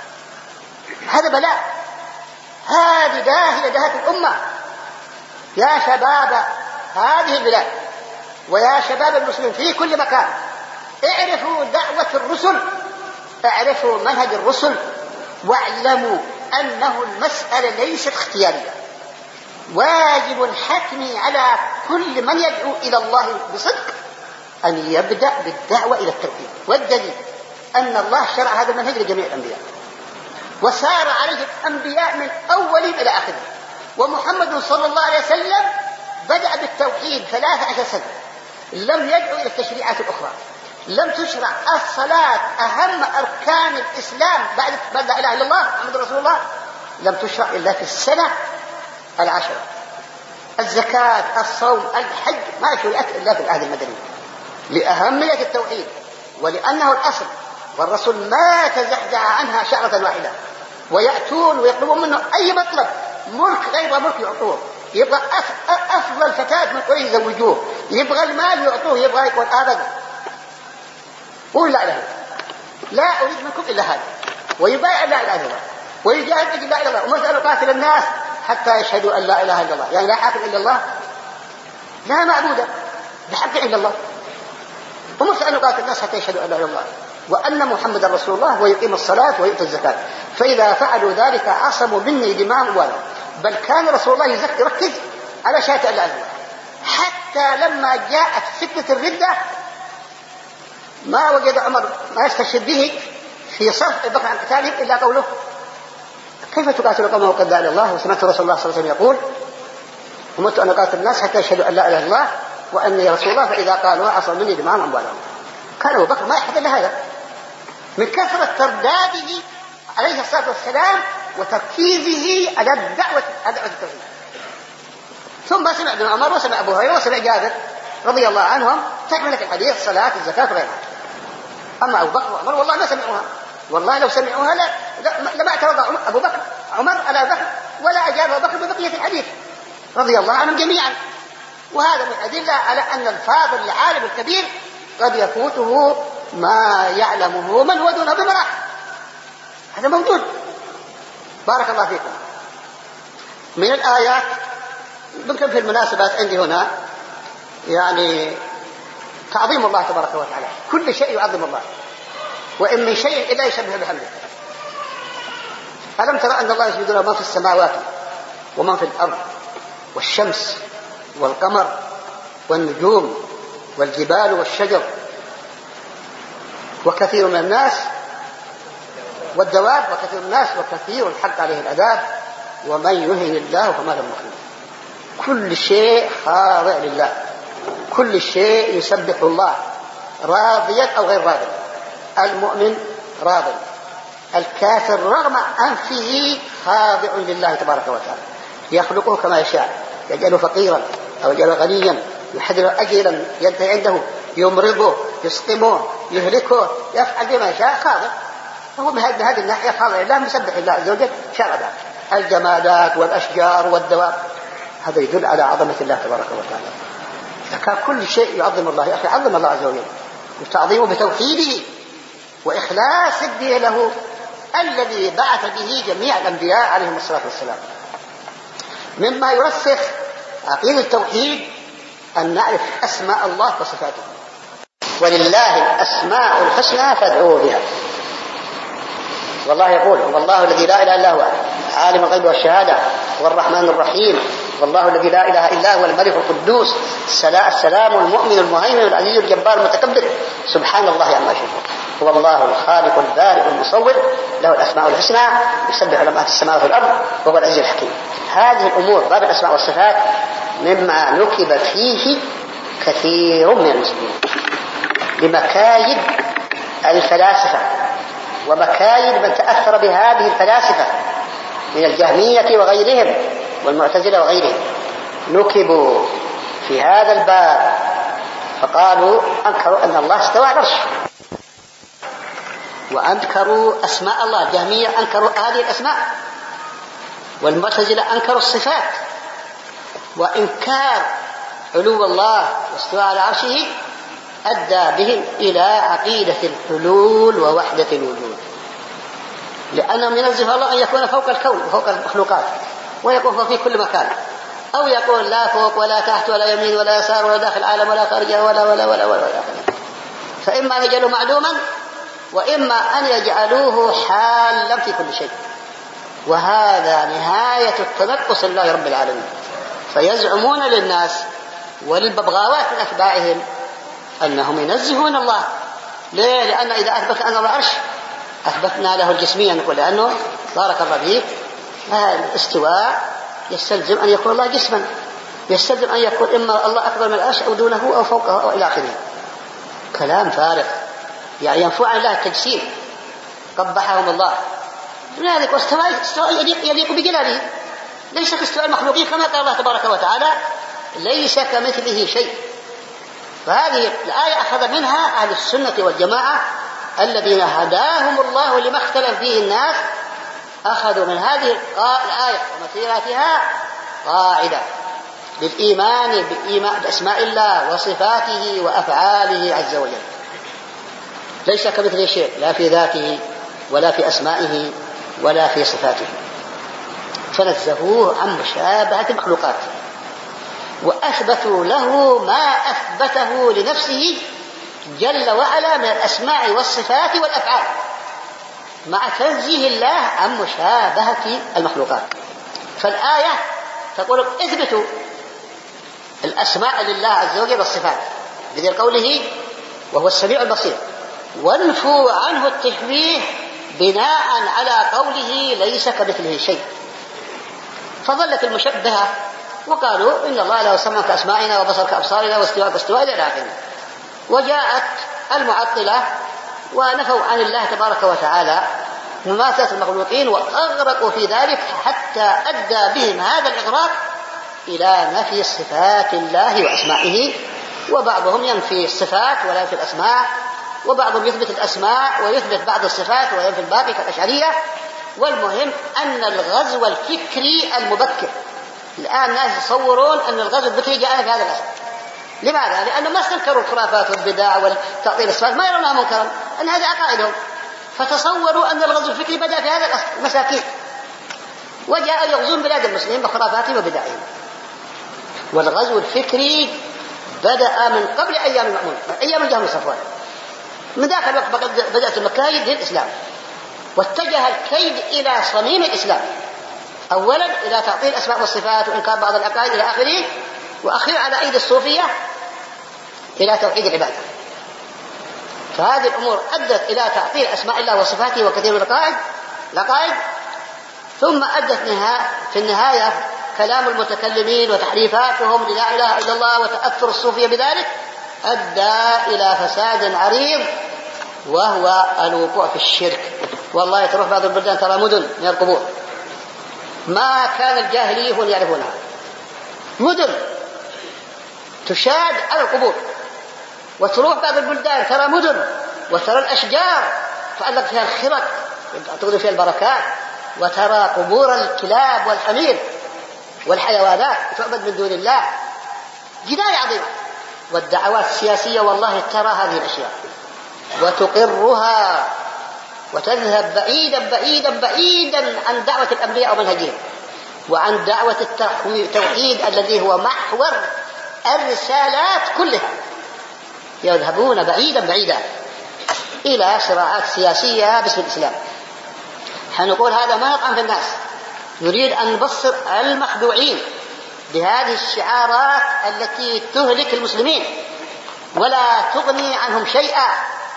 هذا بلاء، هذه داهية الأمة. يا شباب هذه البلاد ويا شباب المسلمين في كل مكان، اعرفوا دعوة الرسل، اعرفوا منهج الرسل، واعلموا أنه المسألة ليست اختيارية، واجب حتمي على كل من يدعو إلى الله بصدق أن يبدأ بالدعوة إلى التوحيد. والدليل أن الله شرع هذا المنهج لجميع الأنبياء وسار عليه الأنبياء من أولهم إلى آخرهم، ومحمد صلى الله عليه وسلم بدأ بالتوحيد 13 سنة، لم يدعو إلى التشريعات الأخرى، لم تشرع الصلاة أهم أركان الإسلام بعد لا إله إلا الله محمد رسول الله، لم تشرع إلا في السنة 10. الزكاة، الصوم، الحج ما شرعت إلا في العهد المدني لأهمية التوحيد ولأنه الأصل، والرسول ما تزحزح عنها شعرة واحدة. ويأتون ويطلبون منه أي مطلب، ملك غير ملك يعطوه، يبغى أفضل فتاة من قريش يزوجوه، يبغى المال يعطوه، يبغى يقول أبدا قول لا إله لا أريد منكم إلا هذا، ويبايع لا إله إلا الله ويجاهد أجل لا إله إلا الله، ومسألة قاتل الناس حتى يشهدوا أن لا إله إلا الله، يعني لا حاكم إلا الله، لا معبود بحق إلا الله، ومسألة قاتل الناس حتى يشهدوا أن لا إله إلا الله وأن محمد رسول الله ويقيم الصلاة ويؤتي الزكاة، فإذا فعلوا ذلك عصموا مني دماءهم أموالهم. بل كان رسول الله يركز على شهادة أن لا إله إلا الله، حتى لما جاءت فتنة الردة ما وجد عمر ما يستشهد به في صرف البقر عن قتالهم إلا قوله كيف تقاتل قومه وقد دعا إلى الله، وسمعت رسول الله صلى الله عليه وسلم يقول أمرت أن أقاتل الناس حتى يشهدوا أن لا إله إلا الله وأني رسول الله فإذا قالوا عصموا مني دماءهم أموالهم. كان أبو بكر ما يحب إلا هذا من كثرة ترداده عليه الصلاة والسلام وتركيزه على الدعوة التوحيد. ثم سمع ابن عمر وسمع أبو هريرة وسمع جابر رضي الله عنهم تكملة الحديث الصلاة الزكاة وغيرها. أما أبو بكر وعمر والله ما سمعوها، والله لو سمعوها لما اعترض أبو بكر عمر على أبو بكر ولا أجاب أبو بكر ببقية الحديث رضي الله عنهم جميعا. وهذا من أدلة على أن الفاضل العالم الكبير قد يفوته ما يعلمه من هو دونه بمراحل، هذا موجود. بارك الله فيكم. من الآيات ممكن في المناسبات عندي هنا يعني تعظيم الله تبارك وتعالى، كل شيء يعظم الله وإن من شيء إلا يشبه بحمده. ألم ترى أن الله يسجد له من في السماوات ومن في الأرض والشمس والقمر والنجوم والجبال والشجر وكثير من الناس والدواب وكثير من الناس وكثير الحق عليه العذاب ومن يهن الله فما له مكرم. كل شيء خاضع لله، كل شيء يسبح الله راضيا أو غير راضي. المؤمن راض، الكافر رغم أنفه خاضع لله تبارك وتعالى، يخلقه كما يشاء، يجعله فقيرا أو يجعله غنيا، يحدث أجلا ينتهي عنده، يمرضه، يسقمه، يهلكه، يفعل بما يشاء، خاضع. فهو بهذه الناحية خاضع لله، مسبح الله عز وجل شردا. الجمادات والأشجار والدواب هذا يدل على عظمة الله تبارك وتعالى. فكان كل شيء يعظم الله. يا أخي عظم الله عز وجل وتعظيمه بتوحيده وإخلاص الدين له الذي بعث به جميع الأنبياء عليهم الصلاة والسلام. مما يرسخ عقيدة التوحيد أن نعرف أسماء الله وصفاته، ولله الأسماء الحسنى فادعوه بها. والله يقول والله الذي لا إله إلا هو عالم الغيب والشهادة والرحمن الرحيم، والله الذي لا إله إلا هو الملك القدوس السلام المؤمن المهيمن العزيز الجبار المتكبر سبحان الله عما يشركون. هو الله الخالق البارئ المصور له الأسماء الحسنى يسبح له ما في السماوات والأرض وهو العزيز الحكيم. هذه الأمور باب الأسماء والصفات مما نكب فيه كثير من المسلمين بمكايد الفلاسفة ومكايد من تأثر بهذه الفلاسفة من الجهمية وغيرهم والمعتزلة وغيرهم. نكبوا في هذا الباب فقالوا أنكروا أن الله استوى على العرش وأنكروا أسماء الله. الجهمية أنكروا هذه الأسماء والمعتزلة أنكروا الصفات. وإنكار علو الله واستوى على عرشه أدى بهم إلى عقيدة الحلول ووحدة الوجود، لأنهم ينزه الله أن يكون فوق الكون وفوق المخلوقات ويكون في كل مكان، أو يقول لا فوق ولا تحت ولا يمين ولا يسار ولا داخل العالم ولا خارجه ولا. فإما أن يجعلوه معلوما وإما أن يجعلوه حالا في كل شيء، وهذا نهاية التنقص لله رب العالمين. فيزعمون للناس وللببغاوات من أتباعهم أنهم ينزهون الله. ليه؟ لأن إذا أثبت أن الله عرش أثبتنا له الجسمية، نقول لأنه بارك الله فيك الاستواء يستلزم أن يكون الله جسما، يستلزم أن يكون إما الله أكبر من العرش أو دونه أو فوقه أو إلى آخره. كلام فارغ يعني ينفع عن الله التجسيم قبحهم الله. لذلك واستواء يليق بجلاله، ليس كاستواء المخلوقين كما قال الله تبارك وتعالى ليس كمثله شيء. فهذه الآية أخذ منها أهل السنة والجماعة الذين هداهم الله لما اختلف فيه الناس، أخذوا من هذه الآية ومثيراتها قاعدة بالإيمان بأسماء الله وصفاته وأفعاله عز وجل. ليس كمثله شيء، لا في ذاته ولا في أسمائه ولا في صفاته، فنزهوه عن مشابهة المخلوقات، وأثبتوا له ما أثبته لنفسه جل وعلا من الأسماء والصفات والأفعال، مع تنزيه الله عن مشابهة المخلوقات. فالآية تقول اثبتوا الأسماء لله عز وجل والصفات بذل قوله وهو السميع البصير، وانفوا عنه التشبيه بناء على قوله ليس كمثله شيء. فظلت المشبهة وقالوا إن الله له سمع كأسماعنا وبصر كأبصارنا واستواء كاستواء إلى آخره. وجاءت المعطلة ونفوا عن الله تبارك وتعالى مماثلة المخلوقين، وأغرقوا في ذلك حتى أدى بهم هذا الإغراق إلى نفي صفات الله وأسمائه. وبعضهم ينفي الصفات ولا ينفي الأسماء، وبعضهم يثبت الأسماء ويثبت بعض الصفات وينفي الباقي كالأشعرية. والمهم أن الغزو الفكري المبكر، الآن الناس يتصورون أن الغزو الفكري جاء في هذا الأسر. لماذا؟ لأنه ما استنكروا الخرافات والبدع والتعطيل الصفات، ما يرونها منكرا، أن هذه عقائدهم، فتصوروا أن الغزو الفكري بدأ في هذا الأسر المساكين، وجاء يغزون بلاد المسلمين بخرافاتهم وبدعهم. والغزو الفكري بدأ من قبل أيام المأمون، من أيام الجهم صفوان. من ذاك الوقت بدأت المكايد للإسلام، واتجه الكيد إلى صميم الإسلام، أولا إلى تعطيل الأسماء والصفات وإنكار بعض العقائد إلى آخره، وأخيرا على أيدي الصوفية إلى توحيد العبادة. فهذه الأمور أدت إلى تعطيل أسماء الله وصفاته وكثير من العقائد. ثم أدت في النهاية كلام المتكلمين وتحريفاتهم للا إله إلا الله وتأثر الصوفية بذلك أدى إلى فساد عريض، وهو الوقوع في الشرك. والله تروح بعض البلدان ترى مدن من القبور ما كان الجاهليون يعرفونها، مدن تشاد على القبور. وتروح بعض البلدان ترى مدن وترى الأشجار تعلق فيها الخرق تقضي فيها البركات، وترى قبور الكلاب والحمير والحيوانات تعبد من دون الله. جناية عظيمة. والدعوات السياسية والله ترى هذه الأشياء وتقرها وتذهب بعيدا بعيدا بعيدا عن دعوة الأنبياء ومنهجهم، وعن دعوة التوحيد الذي هو محور الرسالات كلها. يذهبون بعيدا بعيدا إلى صراعات سياسية باسم الإسلام. حنقول هذا ما يطعن في الناس، نريد أن نبصر المخدوعين بهذه الشعارات التي تهلك المسلمين ولا تغني عنهم شيئا.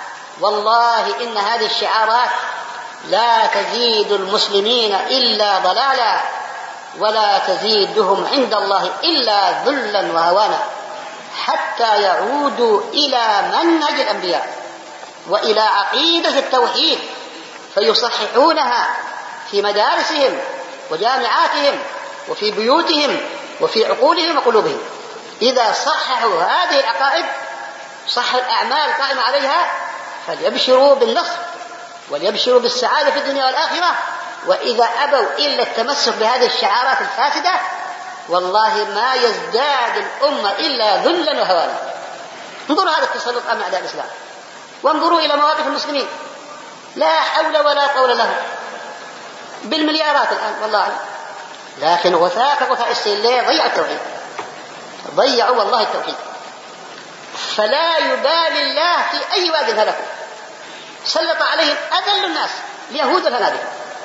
والله إن هذه الشعارات لا تزيد المسلمين إلا ضلالا، ولا تزيدهم عند الله إلا ذلا وهوانا، حتى يعودوا إلى منهج الأنبياء وإلى عقيدة التوحيد، فيصححونها في مدارسهم وجامعاتهم وفي بيوتهم وفي عقولهم وقلوبهم. إذا صححوا هذه العقائد صح الأعمال القائمة عليها، فليبشروا بالنصر وليبشروا بالسعادة في الدنيا والآخرة. وإذا أبوا إلا التمسك بهذه الشعارات الفاسدة والله ما يزداد الأمة إلا ذلا وهوانا. انظروا هذا التسلط على أعداء الإسلام، وانظروا إلى مواقف المسلمين لا حول ولا قول لهم بالمليارات الآن والله أعلم. لكن غثاء السيل ضيعوا التوحيد، ضيعوا والله التوحيد. فلا يبالي الله في أي واد هلكوا، سلط عليهم أذل الناس اليهود والهنادكة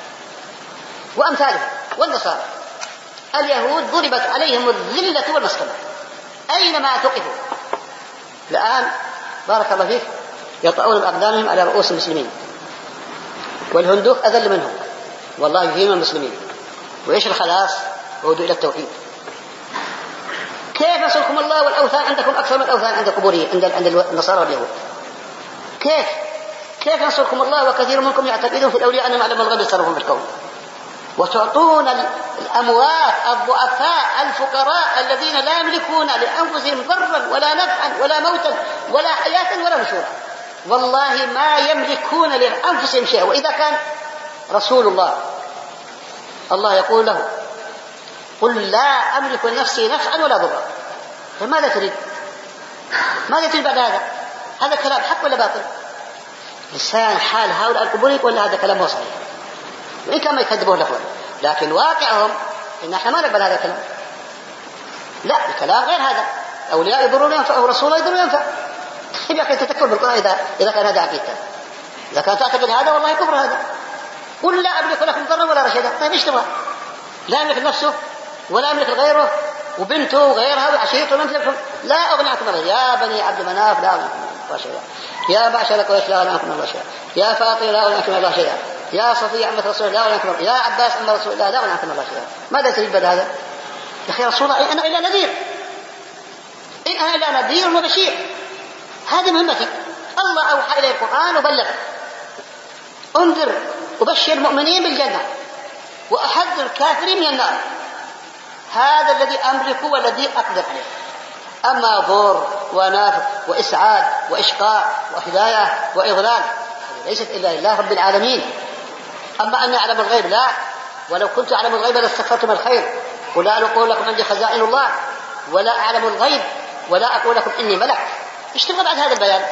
وأمثالهم والنصارى. اليهود ضربت عليهم الذلة والمسكنة أينما تقفوا. الآن بارك الله فيك يطعون بأقدامهم على رؤوس المسلمين، والهندوك أذل منهم والله يهين المسلمين. وإيش الخلاص؟ عودوا إلى التوحيد. كيف نصركم الله والأوثان عندكم أكثر من الأوثان عند قبورهم عند النصارى واليهود؟ كيف نصركم الله وكثير منكم يعتقدون في الأولياء أنهم يعلمون الغيب يتصرفون في الكون، وتعطون الأموات الضعفاء الفقراء الذين لا يملكون لأنفسهم ضرا ولا نفعا ولا موتا ولا حياة ولا نشورا، والله ما يملكون لأنفسهم شيئا. وإذا كان رسول الله يقول له قل لا أملك لنفسي نفعا ولا ضرا. فماذا تريد؟ ماذا تريد بعد هذا؟ هذا كلام حق ولا باطل؟ لسان حال هؤلاء القبور ولا هذا كلام صحيح؟ وإن كان ما يكذبون لهم، لكن واقعهم إن احنا ما نقبل هذا الكلام. لا، الكلام غير هذا. أولياء يضرون ينفع ورسوله يضرون ينفع. يبقى أنت تكفر بالقرآن إذا كان هذا عقيدتك. إذا كان تعتقد هذا والله كفر هذا. قل لا أملك لكم ضرا ولا رشدا. طيب ايش تبغى؟ لا أملك نفسه ولا أملك غيره وبنته وغيرها وعشيرته ومثلهم. لا أغني عنكم الله. يا بني عبد مناف لا أغني عنكم الله شيئا. يا معشر قريش لا أغني عنكم الله شيئا. يا فاطمة لا أغني عنكم الله شيئا. يا صفية عمة رسول الله لا أغني عنكم الله. يا عباس عم رسول الله لا أغني عنكم الله شيئا. ماذا تريد بعد هذا؟ يا أخي رسول الله أنا إلا نذير، إن أنا إلا نذير وبشير. هذه مهمتي. الله أوحى إلي القرآن وبلغ، أنذر وبشر المؤمنين بالجنة وأحذر الكافرين من النار. هذا الذي أملك والذي أقدر عليه. أما ضر ونافع وإسعاد وإشقاء وهداية وإضلال ليست إلا لله رب العالمين. أما أن أعلم الغيب لا، ولو كنت أعلم الغيب لاستكثرت من الخير. ولا أقول لكم عندي خزائن الله ولا أعلم الغيب ولا أقول لكم إني ملك. إيش تبغى بعد هذا البيان؟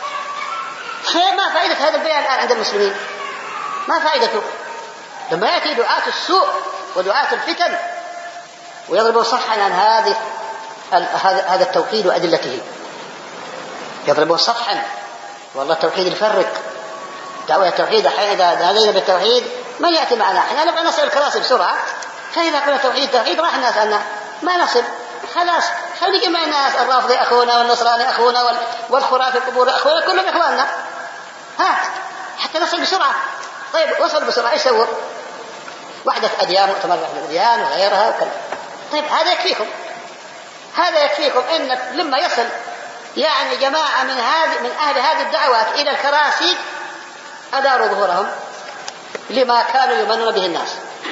ما فائدة هذا البيان الآن عند المسلمين؟ ما فائدته لما يأتي دعاة السوء ودعاة الفتن ويضربون صفحا عن هذا التوحيد وأدلته. يضربون صفحا. والله التوحيد يفرق. دعوة التوحيد إذا نادينا بالتوحيد ما يأتي معنا. احنا نبغى نسأل الكراسي بسرعة، فإذا قلنا توحيد راح الناس عنا ما نصل. خلاص خلي جمع الناس، الرافضي أخونا والنصراني أخونا والخرافي القبور أخونا، كلهم إخواننا. حتى نصل بسرعة. طيب وصل بسرعة ايش سووا؟ وحدة أديان مؤتمر وحدة الأديان وغيرها وكذا. طيب هذا يكفيكم إن لما يصل يعني جماعة من أهل هذه الدعوات إلى الكراسي أداروا ظهورهم لما كانوا يمنون به الناس.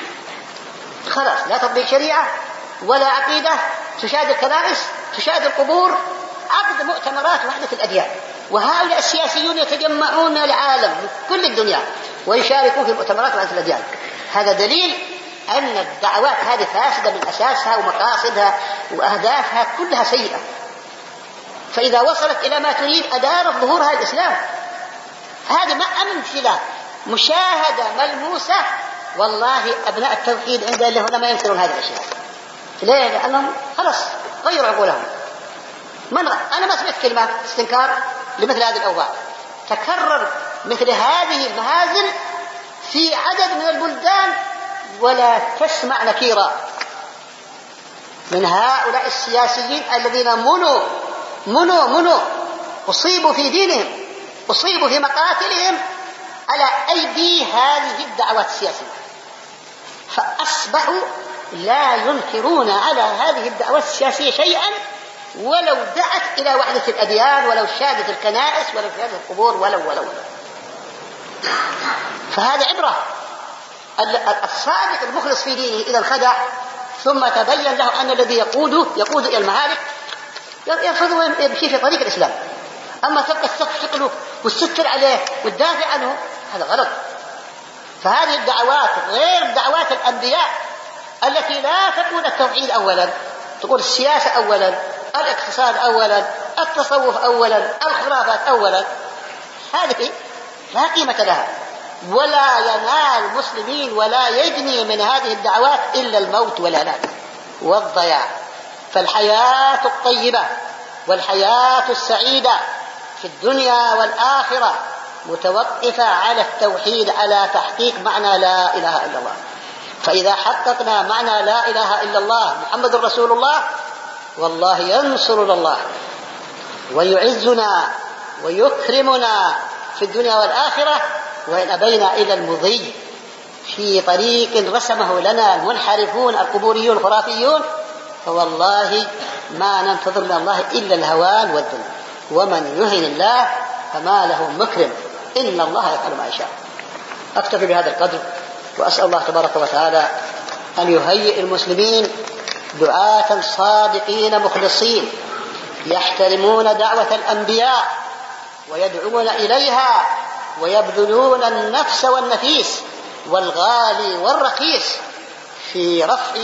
خلاص لا تطبيق شريعة ولا عقيدة، تشاهد الكنائس، تشاهد القبور، عقد مؤتمرات وحدة الأديان. وهؤلاء السياسيون يتجمعون العالم من كل الدنيا ويشاركون في مؤتمرات وحدة الأديان. هذا دليل أن الدعوات هذه فاسدة من أساسها ومقاصدها وأهدافها كلها سيئة. فإذا وصلت إلى ما تريد أدارت ظهورها الإسلام. هذه ما أمثلة مشاهدة ملموسة. والله أبناء التوحيد عند الله هنا ما ينكرون هذه الأشياء. ليه؟ لأنهم خلاص غيروا عقولهم. أنا ما سمعت كلمة استنكار لمثل هذه الأوضاع. تكرر مثل هذه المهازل في عدد من البلدان ولا تسمع نكيرا من هؤلاء السياسيين الذين منوا أصيبوا في دينهم، أصيبوا في مقاتلهم على أيدي هذه الدعوات السياسية، فأصبحوا لا ينكرون على هذه الدعوات السياسية شيئا ولو دعت إلى وحدة الأديان، ولو شادت الكنائس، ولو شادت القبور، ولو فهذا عبرة. الصادق المخلص في دينه إذا انخدع ثم تبين له أن الذي يقود إلى المهالك يرفض ويمشي في طريق الإسلام. أما تبقى الثقل والستر عليه والدافع عنه هذا غلط. فهذه الدعوات غير دعوات الأنبياء التي لا تقول التوحيد أولا، تقول السياسة أولا، الاقتصاد أولا، التصوف أولا، الخرافات أولا. هذه لا قيمة لها ولا ينال المسلمين ولا يجني من هذه الدعوات إلا الموت والهلاك والضياع. فالحياة الطيبة والحياة السعيدة في الدنيا والآخرة متوقفة على التوحيد، على تحقيق معنى لا إله إلا الله. فإذا حققنا معنى لا إله إلا الله محمد رسول الله والله ينصرنا الله ويعزنا ويكرمنا في الدنيا والآخرة. وإن أبينا إلى المضي في طريق رسمه لنا المنحرفون القبوريون الخرافيون فوالله ما ننتظر من الله إلا الهوان والذل. ومن يهن الله فما له مكرم، إن الله يفعل ما يشاء. أكتفي بهذا القدر وأسأل الله تبارك وتعالى أن يهيئ المسلمين دعاة صادقين مخلصين يحترمون دعوة الأنبياء ويدعون إليها ويبذلون النفس والنفيس والغالي والرخيص في رفع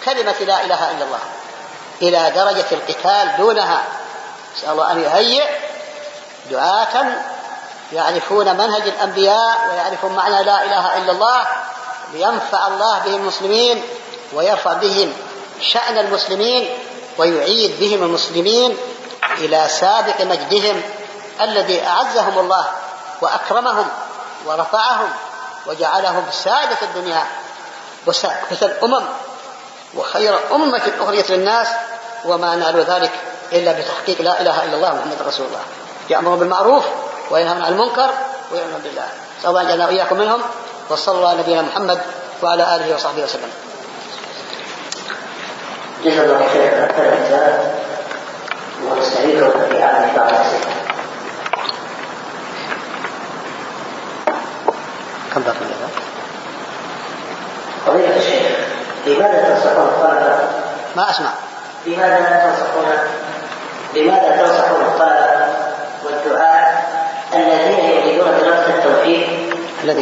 كلمة لا إله إلا الله إلى درجة القتال دونها. نسأل الله أن يهيئ دعاة يعرفون منهج الأنبياء ويعرفون معنى لا إله إلا الله، لينفع الله بهم المسلمين ويرفع بهم شأن المسلمين ويعيد بهم المسلمين إلى سابق مجدهم الذي أعزهم الله وأكرمهم ورفعهم وجعلهم سادة الدنيا وسادة الأمم وخير أمة أخرجت للناس، وما نالوا ذلك إلا بتحقيق لا إله إلا الله محمد رسول الله، يأمرون بالمعروف وينهون عن المنكر ويؤمنون بالله. نسأل الله أن يجعلنا وإياكم منهم، وصلى الله على نبينا محمد وعلى آله وصحبه وسلم. جزا الله خيرا أكثر الإنسان ونستعيده في عالم بعض الأسئلة. كم بقي لنا؟ فضيلة الشيخ، لماذا تنصحون الطلبة؟ ما أسمع. لماذا تنصحون الطلبة والدعاة الذين يريدون دراسة التوحيد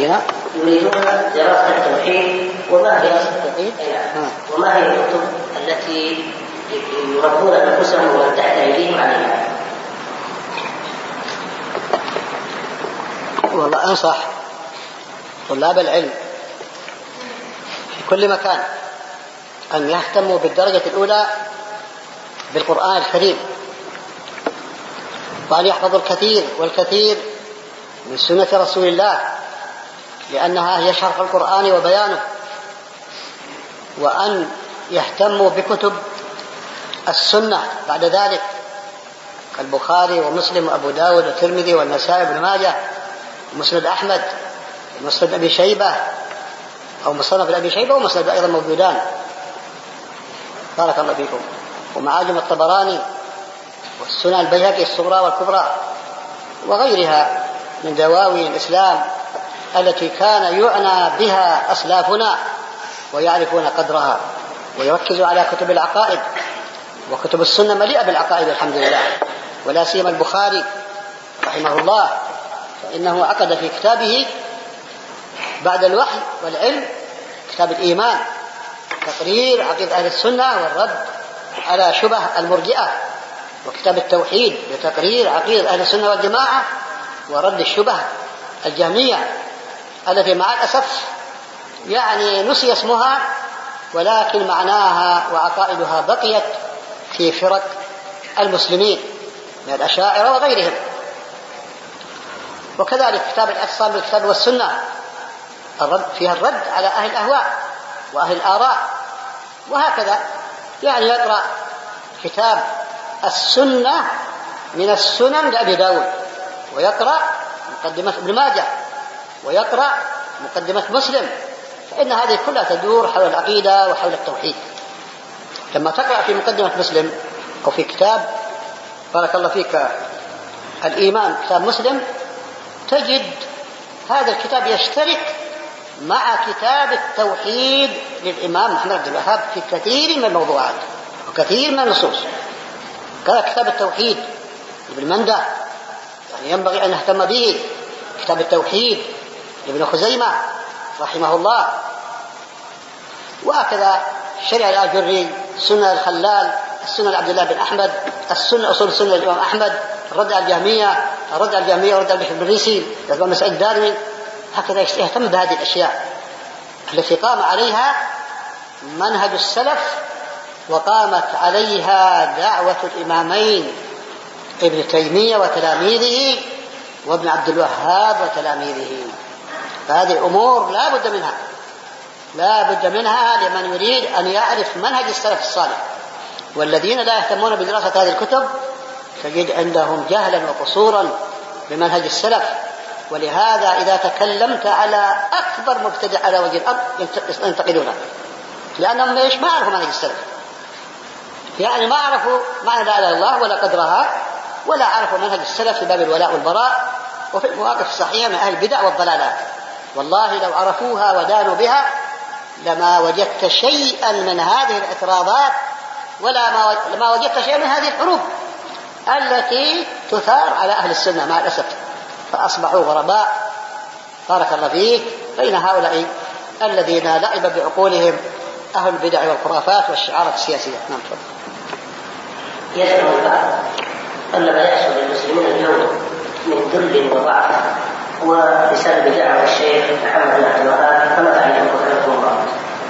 وما هي الكتب التي يربون أنفسهم ومن تحت أيديهم عليها؟ والله أنصح طلاب العلم في كل مكان أن يهتموا بالدرجة الأولى بالقرآن الكريم، وأن يحفظوا الكثير والكثير من سنة رسول الله، لأنها هي شرح القرآن وبيانه، وأن يهتموا بكتب السنة بعد ذلك كالبخاري ومسلم وأبو داود والترمذي والنسائي وابن ماجه ومسند أحمد ومسند أبي شيبة أو مصنف أبي شيبة ومسند أيضا موجودان، بارك الله فيكم، ومعاجم الطبراني والسنن البيهقي الصغرى والكبرى وغيرها من دواوين الإسلام التي كان يعنى بها أسلافنا ويعرفون قدرها، ويركزوا على كتب العقائد، وكتب السنة مليئة بالعقائد الحمد لله، ولا سيما البخاري رحمه الله، فإنه عقد في كتابه بعد الوحي والعلم كتاب الإيمان تقرير عقيدة أهل السنة والرد على شبه المرجئة، وكتاب التوحيد لتقرير عقيدة أهل السنة والجماعة ورد الشبه الجهمية التي مع الأسف يعني نسي اسمها، ولكن معناها وعقائدها بقيت في فرق المسلمين من الأشاعرة وغيرهم. وكذلك كتاب الاعتصام بالكتاب والسنة فيها الرد على أهل الأهواء وأهل الآراء، وهكذا يعني يقرأ كتاب السنة من السنن لأبي داود، ويقرأ مقدمة ابن ماجه، ويقرأ مقدمة مسلم، فإن هذه كلها تدور حول العقيدة وحول التوحيد. لما تقرأ في مقدمة مسلم أو في كتاب بارك الله فيك الإيمان كتاب مسلم، تجد هذا الكتاب يشترك مع كتاب التوحيد للإمام محمد بن الوهاب في كثير من الموضوعات وكثير من النصوص. كذا كتاب التوحيد لابن مندة يعني ينبغي أن نهتم به، كتاب التوحيد لابن خزيمة رحمه الله، وهكذا شرع الآجري، سنة الخلال، السنة لعبد الله بن أحمد، السنة أصول السنة للإمام أحمد، الرد على الجهمية ورد على بشر بن ريسي، الإمام مسعود الدارمي. هكذا يهتم بهذه الأشياء التي قام عليها منهج السلف وقامت عليها دعوة الإمامين ابن تيمية وتلاميذه وابن عبد الوهاب وتلاميذه. فهذه الأمور لا بد منها لمن يريد أن يعرف منهج السلف الصالح. والذين لا يهتمون بدراسة هذه الكتب تجد عندهم جهلا وقصورا بمنهج السلف. ولهذا إذا تكلمت على أكبر مبتدع على وجه الأرض ينتقدونه، لأنهم ما عرفوا منهج السلف، يعني ما عرفوا معنى لا إله إلا الله ولا قدرها، ولا عرفوا منهج السلف في باب الولاء والبراء وفي المواقف الصحيحة من أهل البدع والضلالات. والله لو عرفوها ودانوا بها لما وجدت شيئا من هذه الاعتراضات لما وجدت شيئا من هذه الحروب التي تثار على أهل السنة مع الأسف، فأصبحوا غرباء بارك الله فيك بين هؤلاء الذين لعب بعقولهم أهل البدع والخرافات والشعارات السياسية. نعم تفضل. يسأل البعض أن ما يحصل للمسلمين اليوم من ذل وضعف وبسبب دعوة الشيخ محمد بن عبد الوهاب فما تعليقكم رحمه الله؟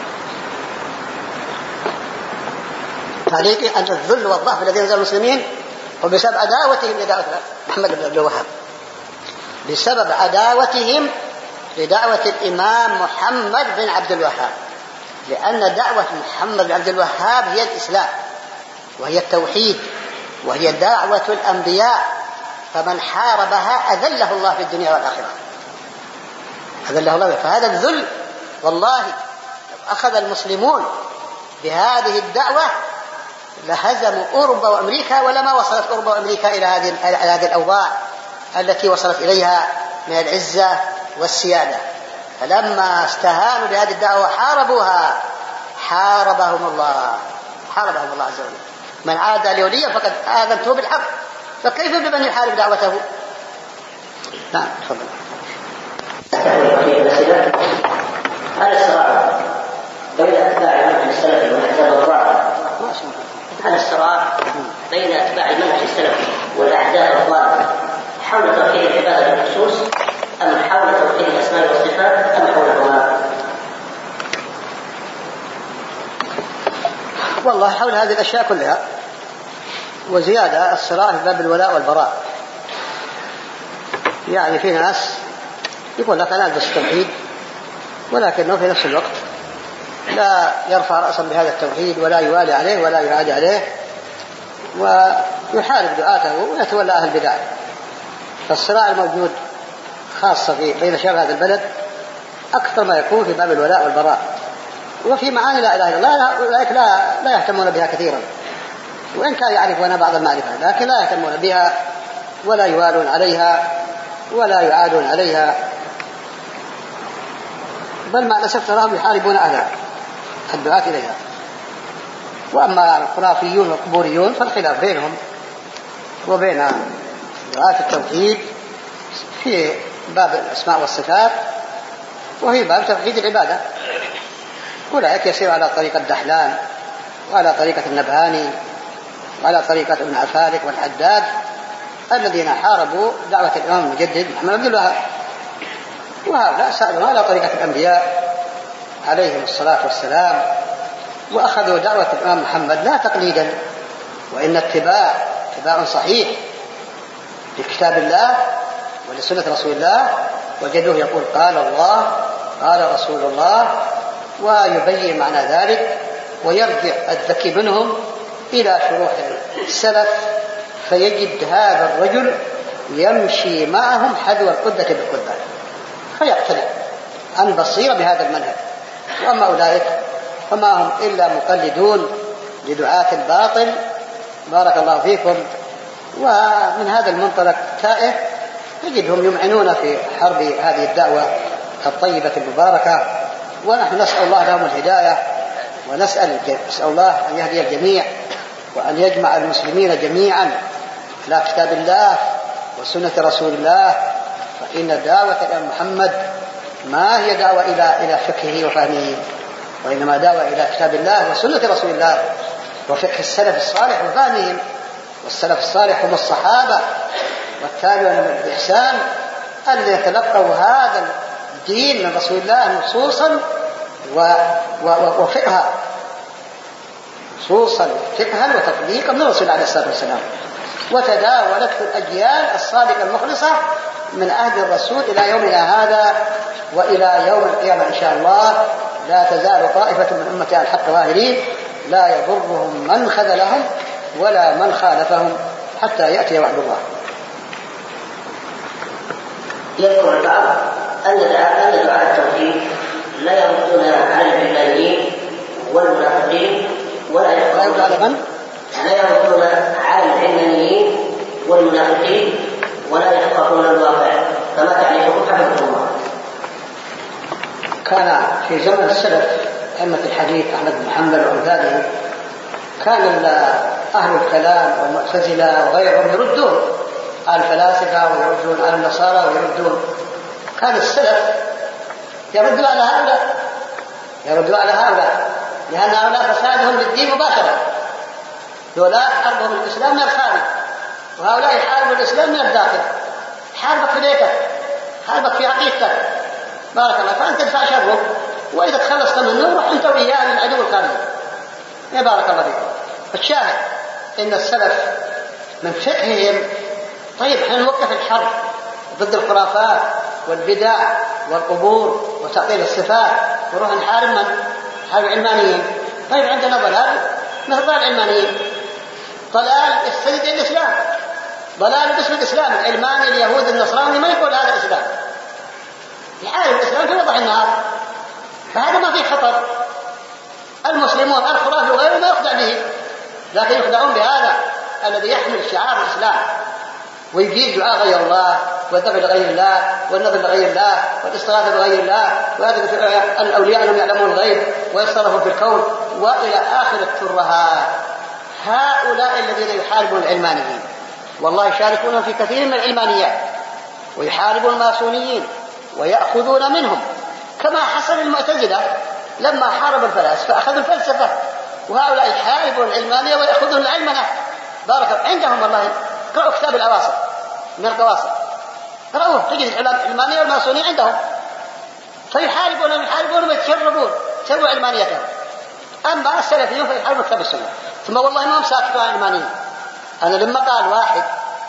تعليقي أن الذل والضعف الذي نزل المسلمين وبسبب عداوتهم لدعوة محمد بن عبد الوهاب، بسبب عداوتهم لدعوة الإمام محمد بن عبد الوهاب، لأن دعوة محمد بن عبد الوهاب هي الإسلام وهي التوحيد وهي دعوة الأنبياء، فمن حاربها أذله الله في الدنيا والآخرة، أذله الله. فهذا الذل والله لو أخذ المسلمون بهذه الدعوة لهزموا أوروبا وأمريكا، ولما وصلت أوروبا وأمريكا إلى هذه الأوضاع التي وصلت إليها من العزة والسيادة. فلما استهانوا بهذه الدعوة وحاربوها حاربهم الله عز وجل. من عاد لوليا فقد آذنته بالحق، فكيف بمن يحارب دعوته؟ نعم تفضل. هل الصراع بين أتباع المنهج السلفي والأحزاب الضالة بين أتباع المنهج السلفي والأحزاب الضالة حول توحيد العبادة بالخصوص أم حول توحيد الأسماء والصفات أم حولهما؟ والله حول هذه الأشياء كلها، وزيادة الصراع في باب الولاء والبراء. يعني في ناس يقول لك أنا ألبس التوحيد، ولكنه في نفس الوقت لا يرفع رأسا بهذا التوحيد ولا يوالي عليه ولا يعادي عليه، ويحارب دعاته ويتولى أهل البدع. فالصراع الموجود خاصة بين شباب هذا البلد أكثر ما يكون في باب الولاء والبراء، وفي معاني لا إله إلا الله أولئك لا يهتمون بها كثيرا، وإن كان يعرفون بعض المعرفة لكن لا يهتمون بها ولا يوالون عليها ولا يعادون عليها، بل مع الأسف تراهم يحاربون أهلها الدعاة إليها. وأما الخرافيون والقبوريون فالخلاف بينهم وبين دعاة التوحيد في باب الأسماء والصفات وفي باب توحيد العبادة. أولئك يسير على طريقة دحلان وعلى طريقة النبهاني وعلى طريقة ابن عفارك والحداد الذين حاربوا دعوة الإمام المجدد محمد بن الوهاب، وهؤلاء سألوا على طريقة الأنبياء عليهم الصلاة والسلام، وأخذوا دعوة الإمام محمد لا تقليدا وإن اتباع صحيح لكتاب الله ولسنة رسول الله. وجدوه يقول قال الله قال رسول الله، ويبين معنى ذلك، ويرجع الذكي منهم إلى شروح السلف فيجد هذا الرجل يمشي معهم حذو القدة بالقدة فيقتنع عن بصيرة بهذا المنهج. وأما أولئك فما هم إلا مقلدون لدعاة الباطل بارك الله فيكم. ومن هذا المنطلق تائه تجدهم يمعنون في حرب هذه الدعوة الطيبة المباركة، ونحن نسأل الله لهم الهداية، ونسأل الله أن يهدي الجميع وأن يجمع المسلمين جميعا على كتاب الله وسنة رسول الله. فإن دعوة الإمام محمد ما هي دعوة إلى فقهه وفهمه، وإنما دعوة إلى كتاب الله وسنة رسول الله وفقه السلف الصالح وفهمهم. والسلف الصالح هم الصحابة والتابعون بالإحسان الذين يتلقوا هذا الدين من رسول الله نصوصا وفقها، نصوصا فقها وتطبيقا من رسول الله عليه الصلاة والسلام، وتداولته الأجيال الصادقة المخلصة من عهد الرسول إلى يومنا هذا وإلى يوم القيامة إن شاء الله. لا تزال طائفة من أمتي على الحق ظاهرين لا يضرهم من خذلهم ولا من خالفهم حتى يأتي وعد الله. يذكر البعض أن دعاة التوحيد لا يردون على العلمانيين والمنافقين ولا يردون على العلمانيين والمنافقين ولا يفقهون الواقع، فما تعليقكم حفظكم الله؟ كان في زمن السلف أئمة الحديث أحمد بن حنبل وأمثاله كان أهل الكلام والمعتزلة وغيرهم يردون على الفلاسفة ويردون على النصارى ويردون. كان السلف يردوا على هؤلاء لأن هؤلاء فسادهم للدين مباشرة، هؤلاء حربهم الإسلام من الخارج، وهؤلاء يحاربوا الإسلام من الداخل، حاربك في بيتك، حاربك في عقيدتك، بارك الله، فأنت تدفع شره، وإذا تخلصت منه روح أنت وإياه من العدو الخارجي. يا بارك الله فيكم. فالشاهد إن السلف من فقههم، طيب احنا نوقف الحرب ضد الخرافات والبدع والقبور وتعطيل الصفات ونروح نحارب من؟ نحارب العلمانيين. طيب عندنا ضلال مثل ضلال العلمانيين، ضلال يستند الإسلام، ضلال باسم الإسلام، العلماني اليهود النصراني ما يقول هذا الإسلام، يحارب الإسلام في وضح النهار، فهذا ما فيه خطر. المسلمون الخرافي وغيره ما يخدع به، لكن يخدعون بهذا الذي يحمل شعار الإسلام ويجيب دعاء غير الله والذبح لغير الله والنذر لغير الله والاستغاثة بغير الله ويدعو الأولياء أنهم يعلمون الغيب ويتصرفوا في الكون وإلى آخر الترهات. هؤلاء الذين يحاربون العلمانيين والله يشاركون في كثير من العلمانيات، ويحاربون الماسونيين ويأخذون منهم، كما حصل المعتزلة لما حاربوا الفلاسفة أخذوا الفلسفة، وهؤلاء يحاربون العلمانية ويأخذون العلمنة. بارك الله عندهم، والله قرأوا كتاب الأواصر من القواصر، قرأوه تجد العلمانية والماسونية عندهم، فيحاربون ويتشربون سووا علمانيتهم. أما السلفيون فيحاربون كتاب السنة. ثم والله ما هم ساكتوا عن العلمانيين. أنا لما قال واحد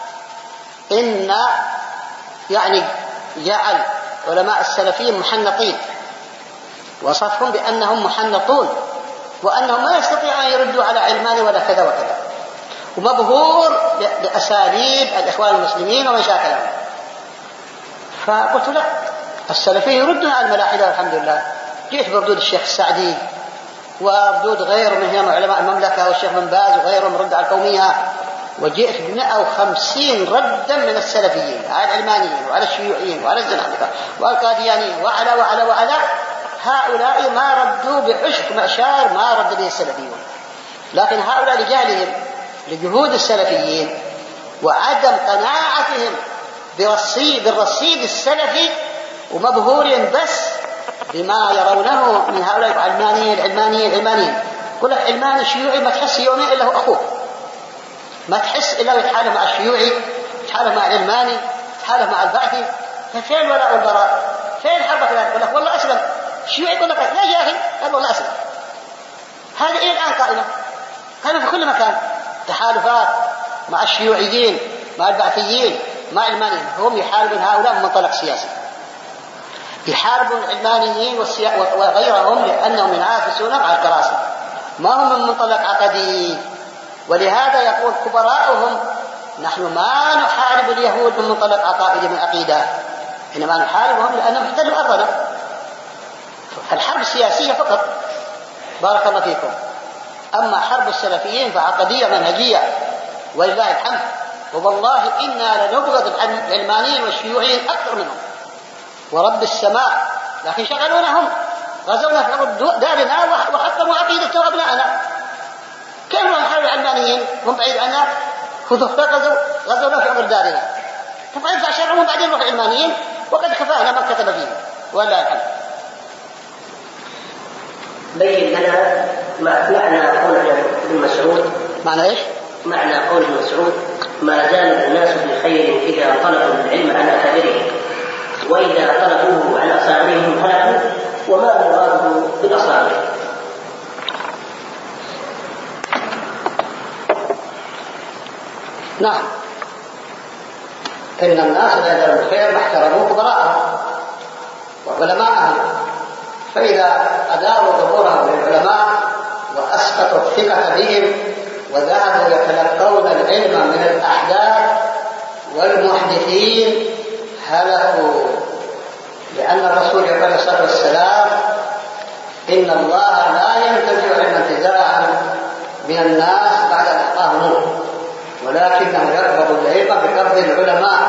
إن يعني جعل علماء السلفيين محنطين، وصفهم بأنهم محنطون وأنهم ما يستطيعون أن يردوا على علماني ولا كذا وكذا، ومبهور بأساليب الإخوان المسلمين ومن شاكلهم. فقلت لا، السلفيين يردون على الملاحدة والحمد لله. جئت بردود الشيخ السعدي وردود غيره من علماء المملكة والشيخ بن باز وغيرهم رد على القومية، وجئت ب150 ردا من السلفيين على العلمانيين وعلى الشيوعيين وعلى الزنادقة وعلى القاديانيين وعلى هؤلاء ما ردوا بحشك معشار ما رد به السلفيون. لكن هؤلاء لجهلهم لجهود السلفيين وعدم قناعتهم بالرصيد السلفي ومبهورين بس بما يرونه من هؤلاء العلمانيين. كل علماني شيوعي ما تحس يومين إلا هو أخوه، ما تحس إلا يتحالف مع الشيوعي، يتحالف مع العلماني، يتحالف مع البعثي. ففين الولاء والبراء؟ فين حربك الآن؟ يقول لك والله أسلم. الشيوعي يقول لك لا يا أخي، قال والله أسلم. هذا إلى الآن قائمة، قائمة في كل مكان، تحالفات مع الشيوعيين مع البعثيين مع العلمانيين. هم يحاربون هؤلاء من منطلق سياسي، يحاربون العلمانيين وغيرهم لأنهم ينافسون مع الكراسي، ما هم من منطلق عقدي. ولهذا يقول كبراؤهم نحن ما نحارب اليهود من منطلق عقائدي من عقيدة، إنما نحاربهم لأنهم احتلوا أرضنا. فالحرب السياسية فقط. بارك الله فيكم. أما حرب السلفيين فعقدية منهجية ولله الحمد. والله إنا لنبغض العلمانيين والشيوعيين أكثر منهم ورب السماء، لكن شغلونهم، غزونا في أرض دارنا وحطموا عقيدتنا وأبنائنا. كيف نحارب العلمانيين هم بعيد عنا؟ غزونا في أرض دارنا، تبغى يدفع شرهم بعدين نروح العلمانيين وقد كفانا ما كتب فيه ولله الحمد. بين لنا معنى قول ابن مسعود. معنى ايش؟ معنى قول ابن مسعود: ما زال الناس بخير إذا طلبوا العلم عن أكابرهم، وإذا طلبوه عن أصابعهم هلكوا، وما مراده بالأصابع. نعم، إن الناس لا يدرون الخير ما احترموا كبراءهم وعلماءهم، فإذا أداروا ظهورهم للعلماء وأسقطوا الثقة بهم وذهبوا يتلقون العلم من الأحداث والمحدثين هلكوا. لأن الرسول يقول عليه الصلاة والسلام: إن الله لا ينتزع علما انتزاعا من الناس بعد أن أعطاهم، ولكنه يقبض العلم بقبض العلماء،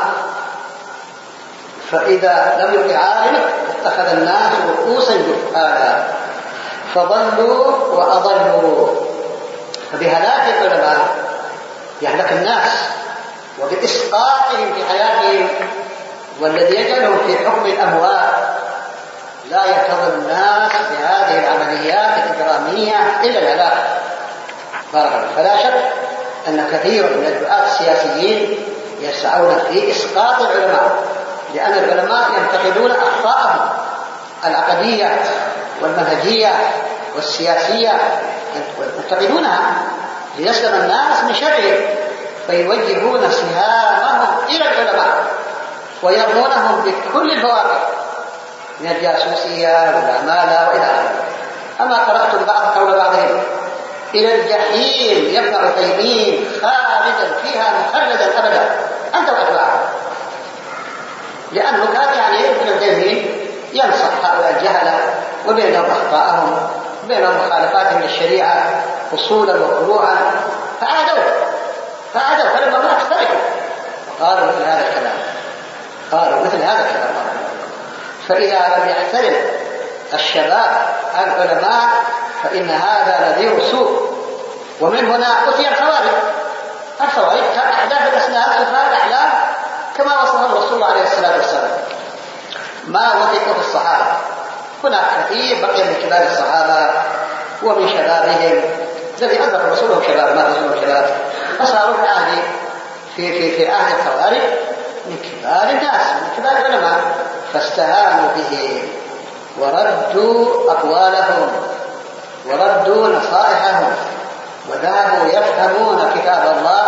فإذا لم يطع عالم اتخذ الناس رؤوسا جهالا فضلوا وأضلوا. فبهلاك العلماء يهلك الناس، وبإسقاطهم في حياتهم، والذي يجعلهم في حكم الأموال لا ينتظر الناس بهذه العمليات الإجرامية إلا الهلاك. فلا شك أن كثير من الدعاة السياسيين يسعون في إسقاط العلماء، لأن العلماء ينتقدون أخطاءهم العقدية والمنهجية والسياسية، ينتقدونها ليسلم الناس من شرهم، فيوجهون سهامهم إلى العلماء ويرمونهم بكل الفواكه من الجاسوسية والعمالة وإلى آخره. أما قرأت قول بعضهم: إلى الجحيم يا ابن عثيمين خالدا فيها مخلدا أبدا أنت وأتباعك. لأنه كان يعني ابن عثيمين ينصح هؤلاء الجهلة وبينهم أخطاءهم وبينهم مخالفاتهم للشريعة أصولا وفروعا، فعادوا فلما مات فرحوا وقالوا مثل هذا الكلام. فإذا لم يحترم الشباب العلماء فإن هذا نذير سوء. ومن هنا أتي الخوارج كان أحداث الأسنان ألفاظ الأحلام كما وصفه رسول الله عليه الصلاة والسلام، ما وثقوا في الصحابة. هناك كثير بقي من كبار الصحابة ومن شبابهم الذي أدرك رسولهم شباب ما رسولهم شباب، فصاروا في عهد الخوارج من كبار الناس من كبار العلماء، فاستهانوا به وردوا أقوالهم وردوا نصائحهم وذهبوا يفهمون كتاب الله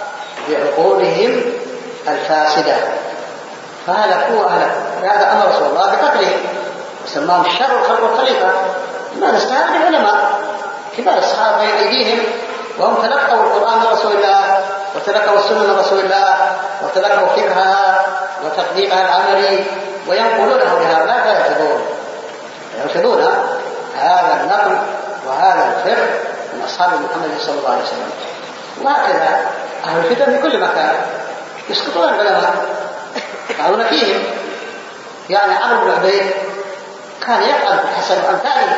بعقولهم الفاسدة فهلكوا. هذا أمر رسول الله بقتله وسماهم الشر الخلق الخليفة. لماذا استهانوا بالعلماء كبار الصحابة بين أيديهم وهم تلقوا القرآن من رسول الله وتلقوا السنة من رسول الله وتلقوا فقهها وتطبيقها العملي وينقلونه لهؤلاء فيرفضون هذا النقل وهذا الفقه من أصحاب محمد صلى الله عليه وسلم. وهكذا أهل الفتن في كل مكان يسقطون العلماء يقعون فيهم. يعني عمرو بن عبيد كان يفعل بالحسن وأمثاله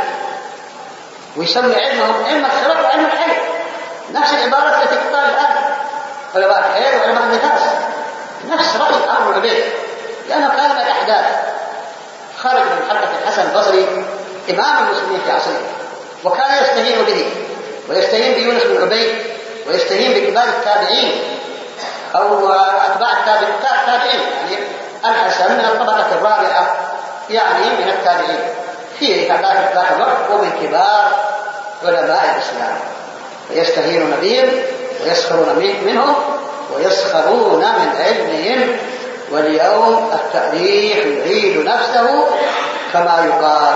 ويسمي علمهم علم الخلق وعلم الحي، نفس العبارات التي تقال الآن علماء الحي وعلماء النفاس، نفس رأي عمرو بن عبيد، لأنه كان من الأحداث خارج من حلقة الحسن البصري إمام المسلمين في عصره، وكان يستهين به ويستهين بيونس بن عبيد ويستهين بكبار التابعين أو أتباع التابعين، يعني الحسن من الطبقة الرابعة يعني من التابعين في ذاك الوقت ومن كبار علماء الإسلام، ويستهينون بهم ويسخرون منهم ويسخرون من علمهم. واليوم التاريخ يعيد نفسه كما يقال،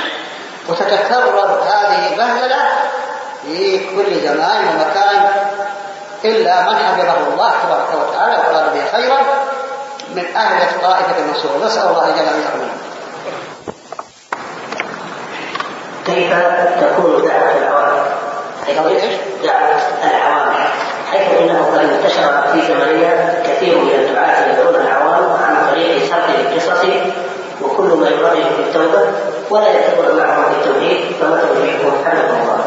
وتتكرر هذه البهدلة في كل زمان ومكان إلا من حفظه الله تبارك وتعالى وقال به خيرا من أهل الطائفة المنصورة. نسأل الله جل وعلا. كيف تكون دعوة العوام؟ دعوة العوام حيث انه قد انتشر في زمننا كثير من الدعاة يدعون العوام عن طريق سرد القصص وكل ما يرغب في التوبة ولا يدخل معهم في التوحيد، فما توجيهكم حفظكم الله؟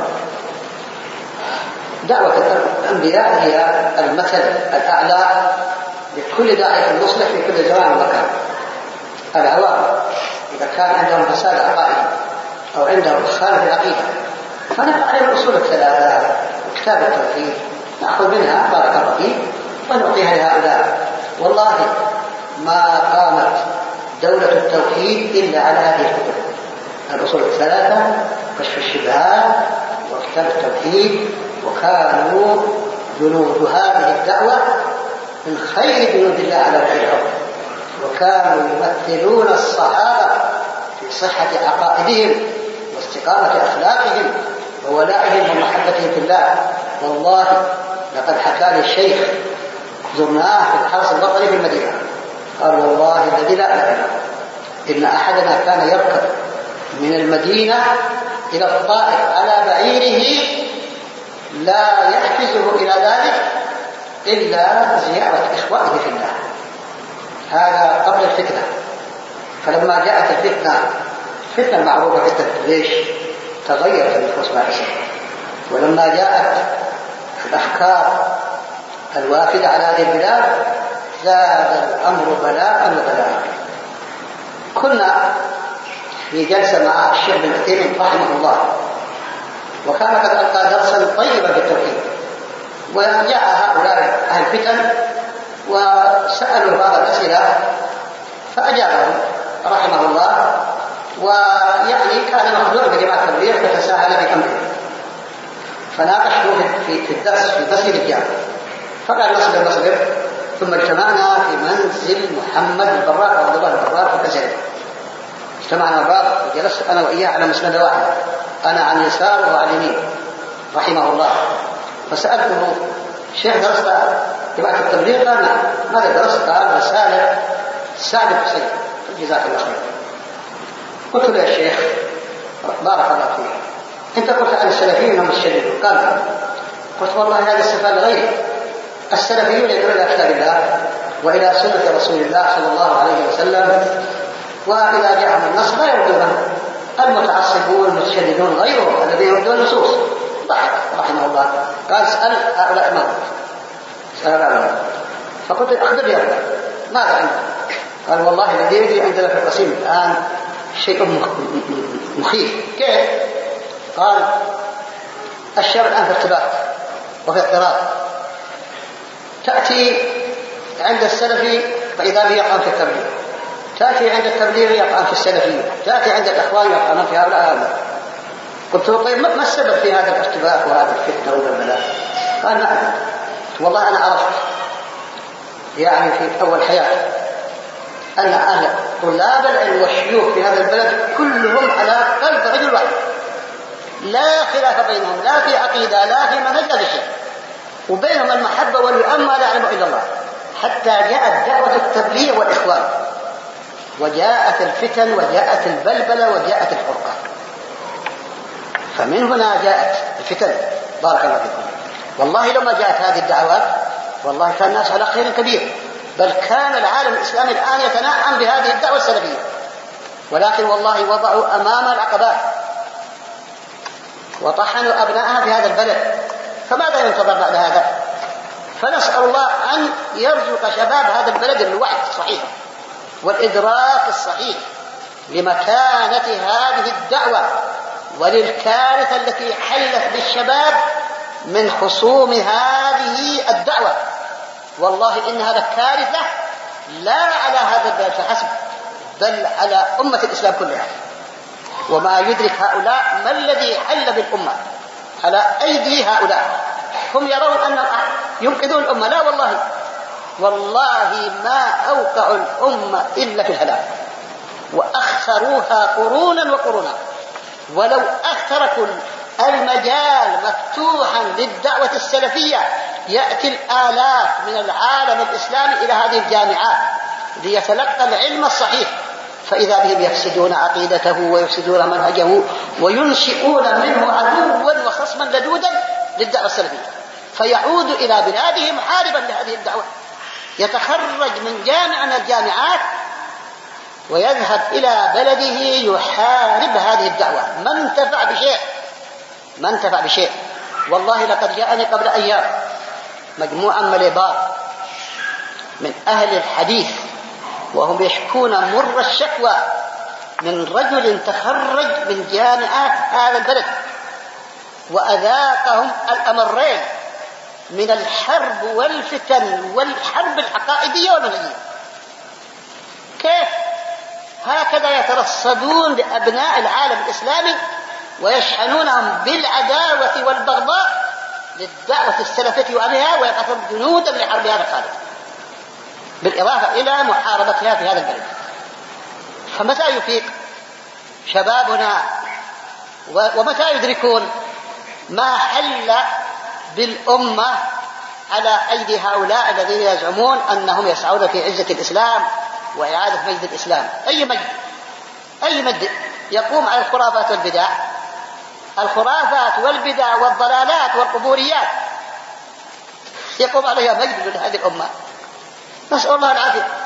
دعوة الأنبياء هي المثل الأعلى لكل داعية مصلح في كل زمان ومكان. العوام إذا كان عندهم فساد عقائدي أو عندهم خالف العقيدة فنبقى عليهم الأصول الثلاثة وكتاب التوحيد نأخذ منها بارك الله فيه ونعطيها لهؤلاء. والله ما قامت دولة التوحيد إلا على هذه الكتب، الأصول الثلاثة كشف الشبهات وكتاب التوحيد، وكانوا جنود هذه الدعوة من خير جنود الله على وجه الأرض، وكانوا يمثلون الصحابة في صحة عقائدهم واستقامة أخلاقهم وولائهم ومحبتهم في الله. والله لقد حكى لي الشيخ زرناه في الحرس الوطني في المدينة قال والله الذي لا أعلم إن أحدنا كان يركب من المدينة إلى الطائف على بعيره لا يحفزه إلى ذلك إلا زيارة إخوانه في الله. هذا قبل الفتنة. فلما جاءت الفتنة المعروفة فتنة الجيش تغيرت النفوس مع الأسف، ولما جاءت الأفكار الوافدة على هذه البلاد زاد الأمر بلاء وبلاء. كنا في جلسة مع الشيخ ابن عثيمين رحمه الله، وكان قد ألقى درسا طيبا في التوحيد، وجاء هؤلاء أهل الفتن وسألوا بعض الأسئلة فأجابهم رحمه الله، ويعني كان مخدوع بجماعة التبليغ فتساهل في أمره، فناقشته في الدرس في مسجد الجامع، فقال نصبر ثم اجتمعنا في منزل محمد البراك عبد الله البراك في كزيرة. اجتمعنا بعض وجلست أنا وإياه على مسندة واحدة، أنا عن يسار وهو عن يمين رحمه الله. فسألته الشيخ درست جماعة التبليغ؟ قال نعم. ماذا درست؟ قال رسالة سعد الحسين جزاك الله خير. قلت له يا شيخ بارك الله فيك، أنت قلت عن السلفيين هم الشديدون. قال نعم. قلت والله هذا استفاد غيري، السلفيون يدعون إلى كتاب الله وإلى سنة رسول الله صلى الله عليه وسلم، وإذا جاءهم النص لا يردونه. المتعصبون المتشددون غيرهم الذين يردون النصوص. ضحك رحمه الله. قال اسأل هؤلاء ما سأل هؤلاء. فقلت أخبرني ماذا عندك؟ قال والله الذي يجري عندنا في القصيم الآن شيء مخيف. كيف؟ قال الشرع الآن في ارتباط وفي اضطراب، تأتي عند السلفي فإذا به يقعن في التبليغ، تأتي عند التبليغ يقعن في السلفية، تأتي عند الأخوان يقعن في هؤلاء. قلت له طيب ما السبب في هذا الارتباك وهذا الفتنة والبلاء؟ قال نعم. والله أنا عرفت يعني في أول حياتي أن أهل طلاب العلم والشيوخ في هذا البلد كلهم على قلب رجل واحد، لا خلاف بينهم لا في عقيدة لا في منهج لا في شيء، وبينهم المحبة والوئام ما لا يعلم إلا الله، حتى جاءت دعوة التبليغ والإخوان، وجاءت الفتن وجاءت البلبلة وجاءت الفرقة. فمن هنا جاءت الفتن. بارك الله فيكم. والله لما جاءت هذه الدعوات والله كان الناس على خير كبير، بل كان العالم الإسلامي الآن يتنعم بهذه الدعوة السلفية، ولكن والله وضعوا أمام العقبات وطحنوا أبنائها في هذا البلد. فماذا ينتظر بعد هذا؟ فنسأل الله أن يرزق شباب هذا البلد الوعي الصحيح والإدراك الصحيح لمكانة هذه الدعوة وللكارثة التي حلت بالشباب من خصوم هذه الدعوة. والله إنها لكارثة لا على هذا البلد فحسب، بل على أمة الإسلام كلها. وما يدرك هؤلاء ما الذي حل بالأمة على أيدي هؤلاء. هم يرون أنهم ينقذون الأمة، لا والله ما أوقعوا الأمة إلا في الهلاك، وأخروها قرونا وقرونا. ولو تركوا المجال مفتوحا للدعوة السلفية يأتي الآلاف من العالم الإسلامي إلى هذه الجامعات ليتلقى العلم الصحيح، فإذا بهم يفسدون عقيدته ويفسدون منهجه وينشئون منه عدوا وخصما لدودا للدعوة السلفية، فيعود إلى بلاده محاربا لهذه الدعوة، يتخرج من جامعة من الجامعات ويذهب إلى بلده يحارب هذه الدعوة. ما انتفع بشيء. والله لقد جاءني قبل أيام مجموعة مليبار من أهل الحديث وهم يشكون مر الشكوى من رجل تخرج من جامعات هذا البلد وأذاقهم الأمرين من الحرب والفتن والحرب العقائدية والمنهجية. كيف هكذا يترصدون لأبناء العالم الإسلامي ويشحنونهم بالعداوة والبغضاء للدعوة السلفية وأهلها، ويقفون جنودا لحربها الخالد بالإضافة إلى محاربتها في هذا البلد. فمتى يفيق شبابنا ومتى يدركون ما حل بالأمة على أيدي هؤلاء الذين يزعمون أنهم يسعون في عزة الإسلام وإعادة مجد الإسلام؟ أي مجد يقوم على الخرافات والبدع، الخرافات والبدع والضلالات والقبوريات يقوم عليها مجد لهذه الأمة. نسأل الله العافية.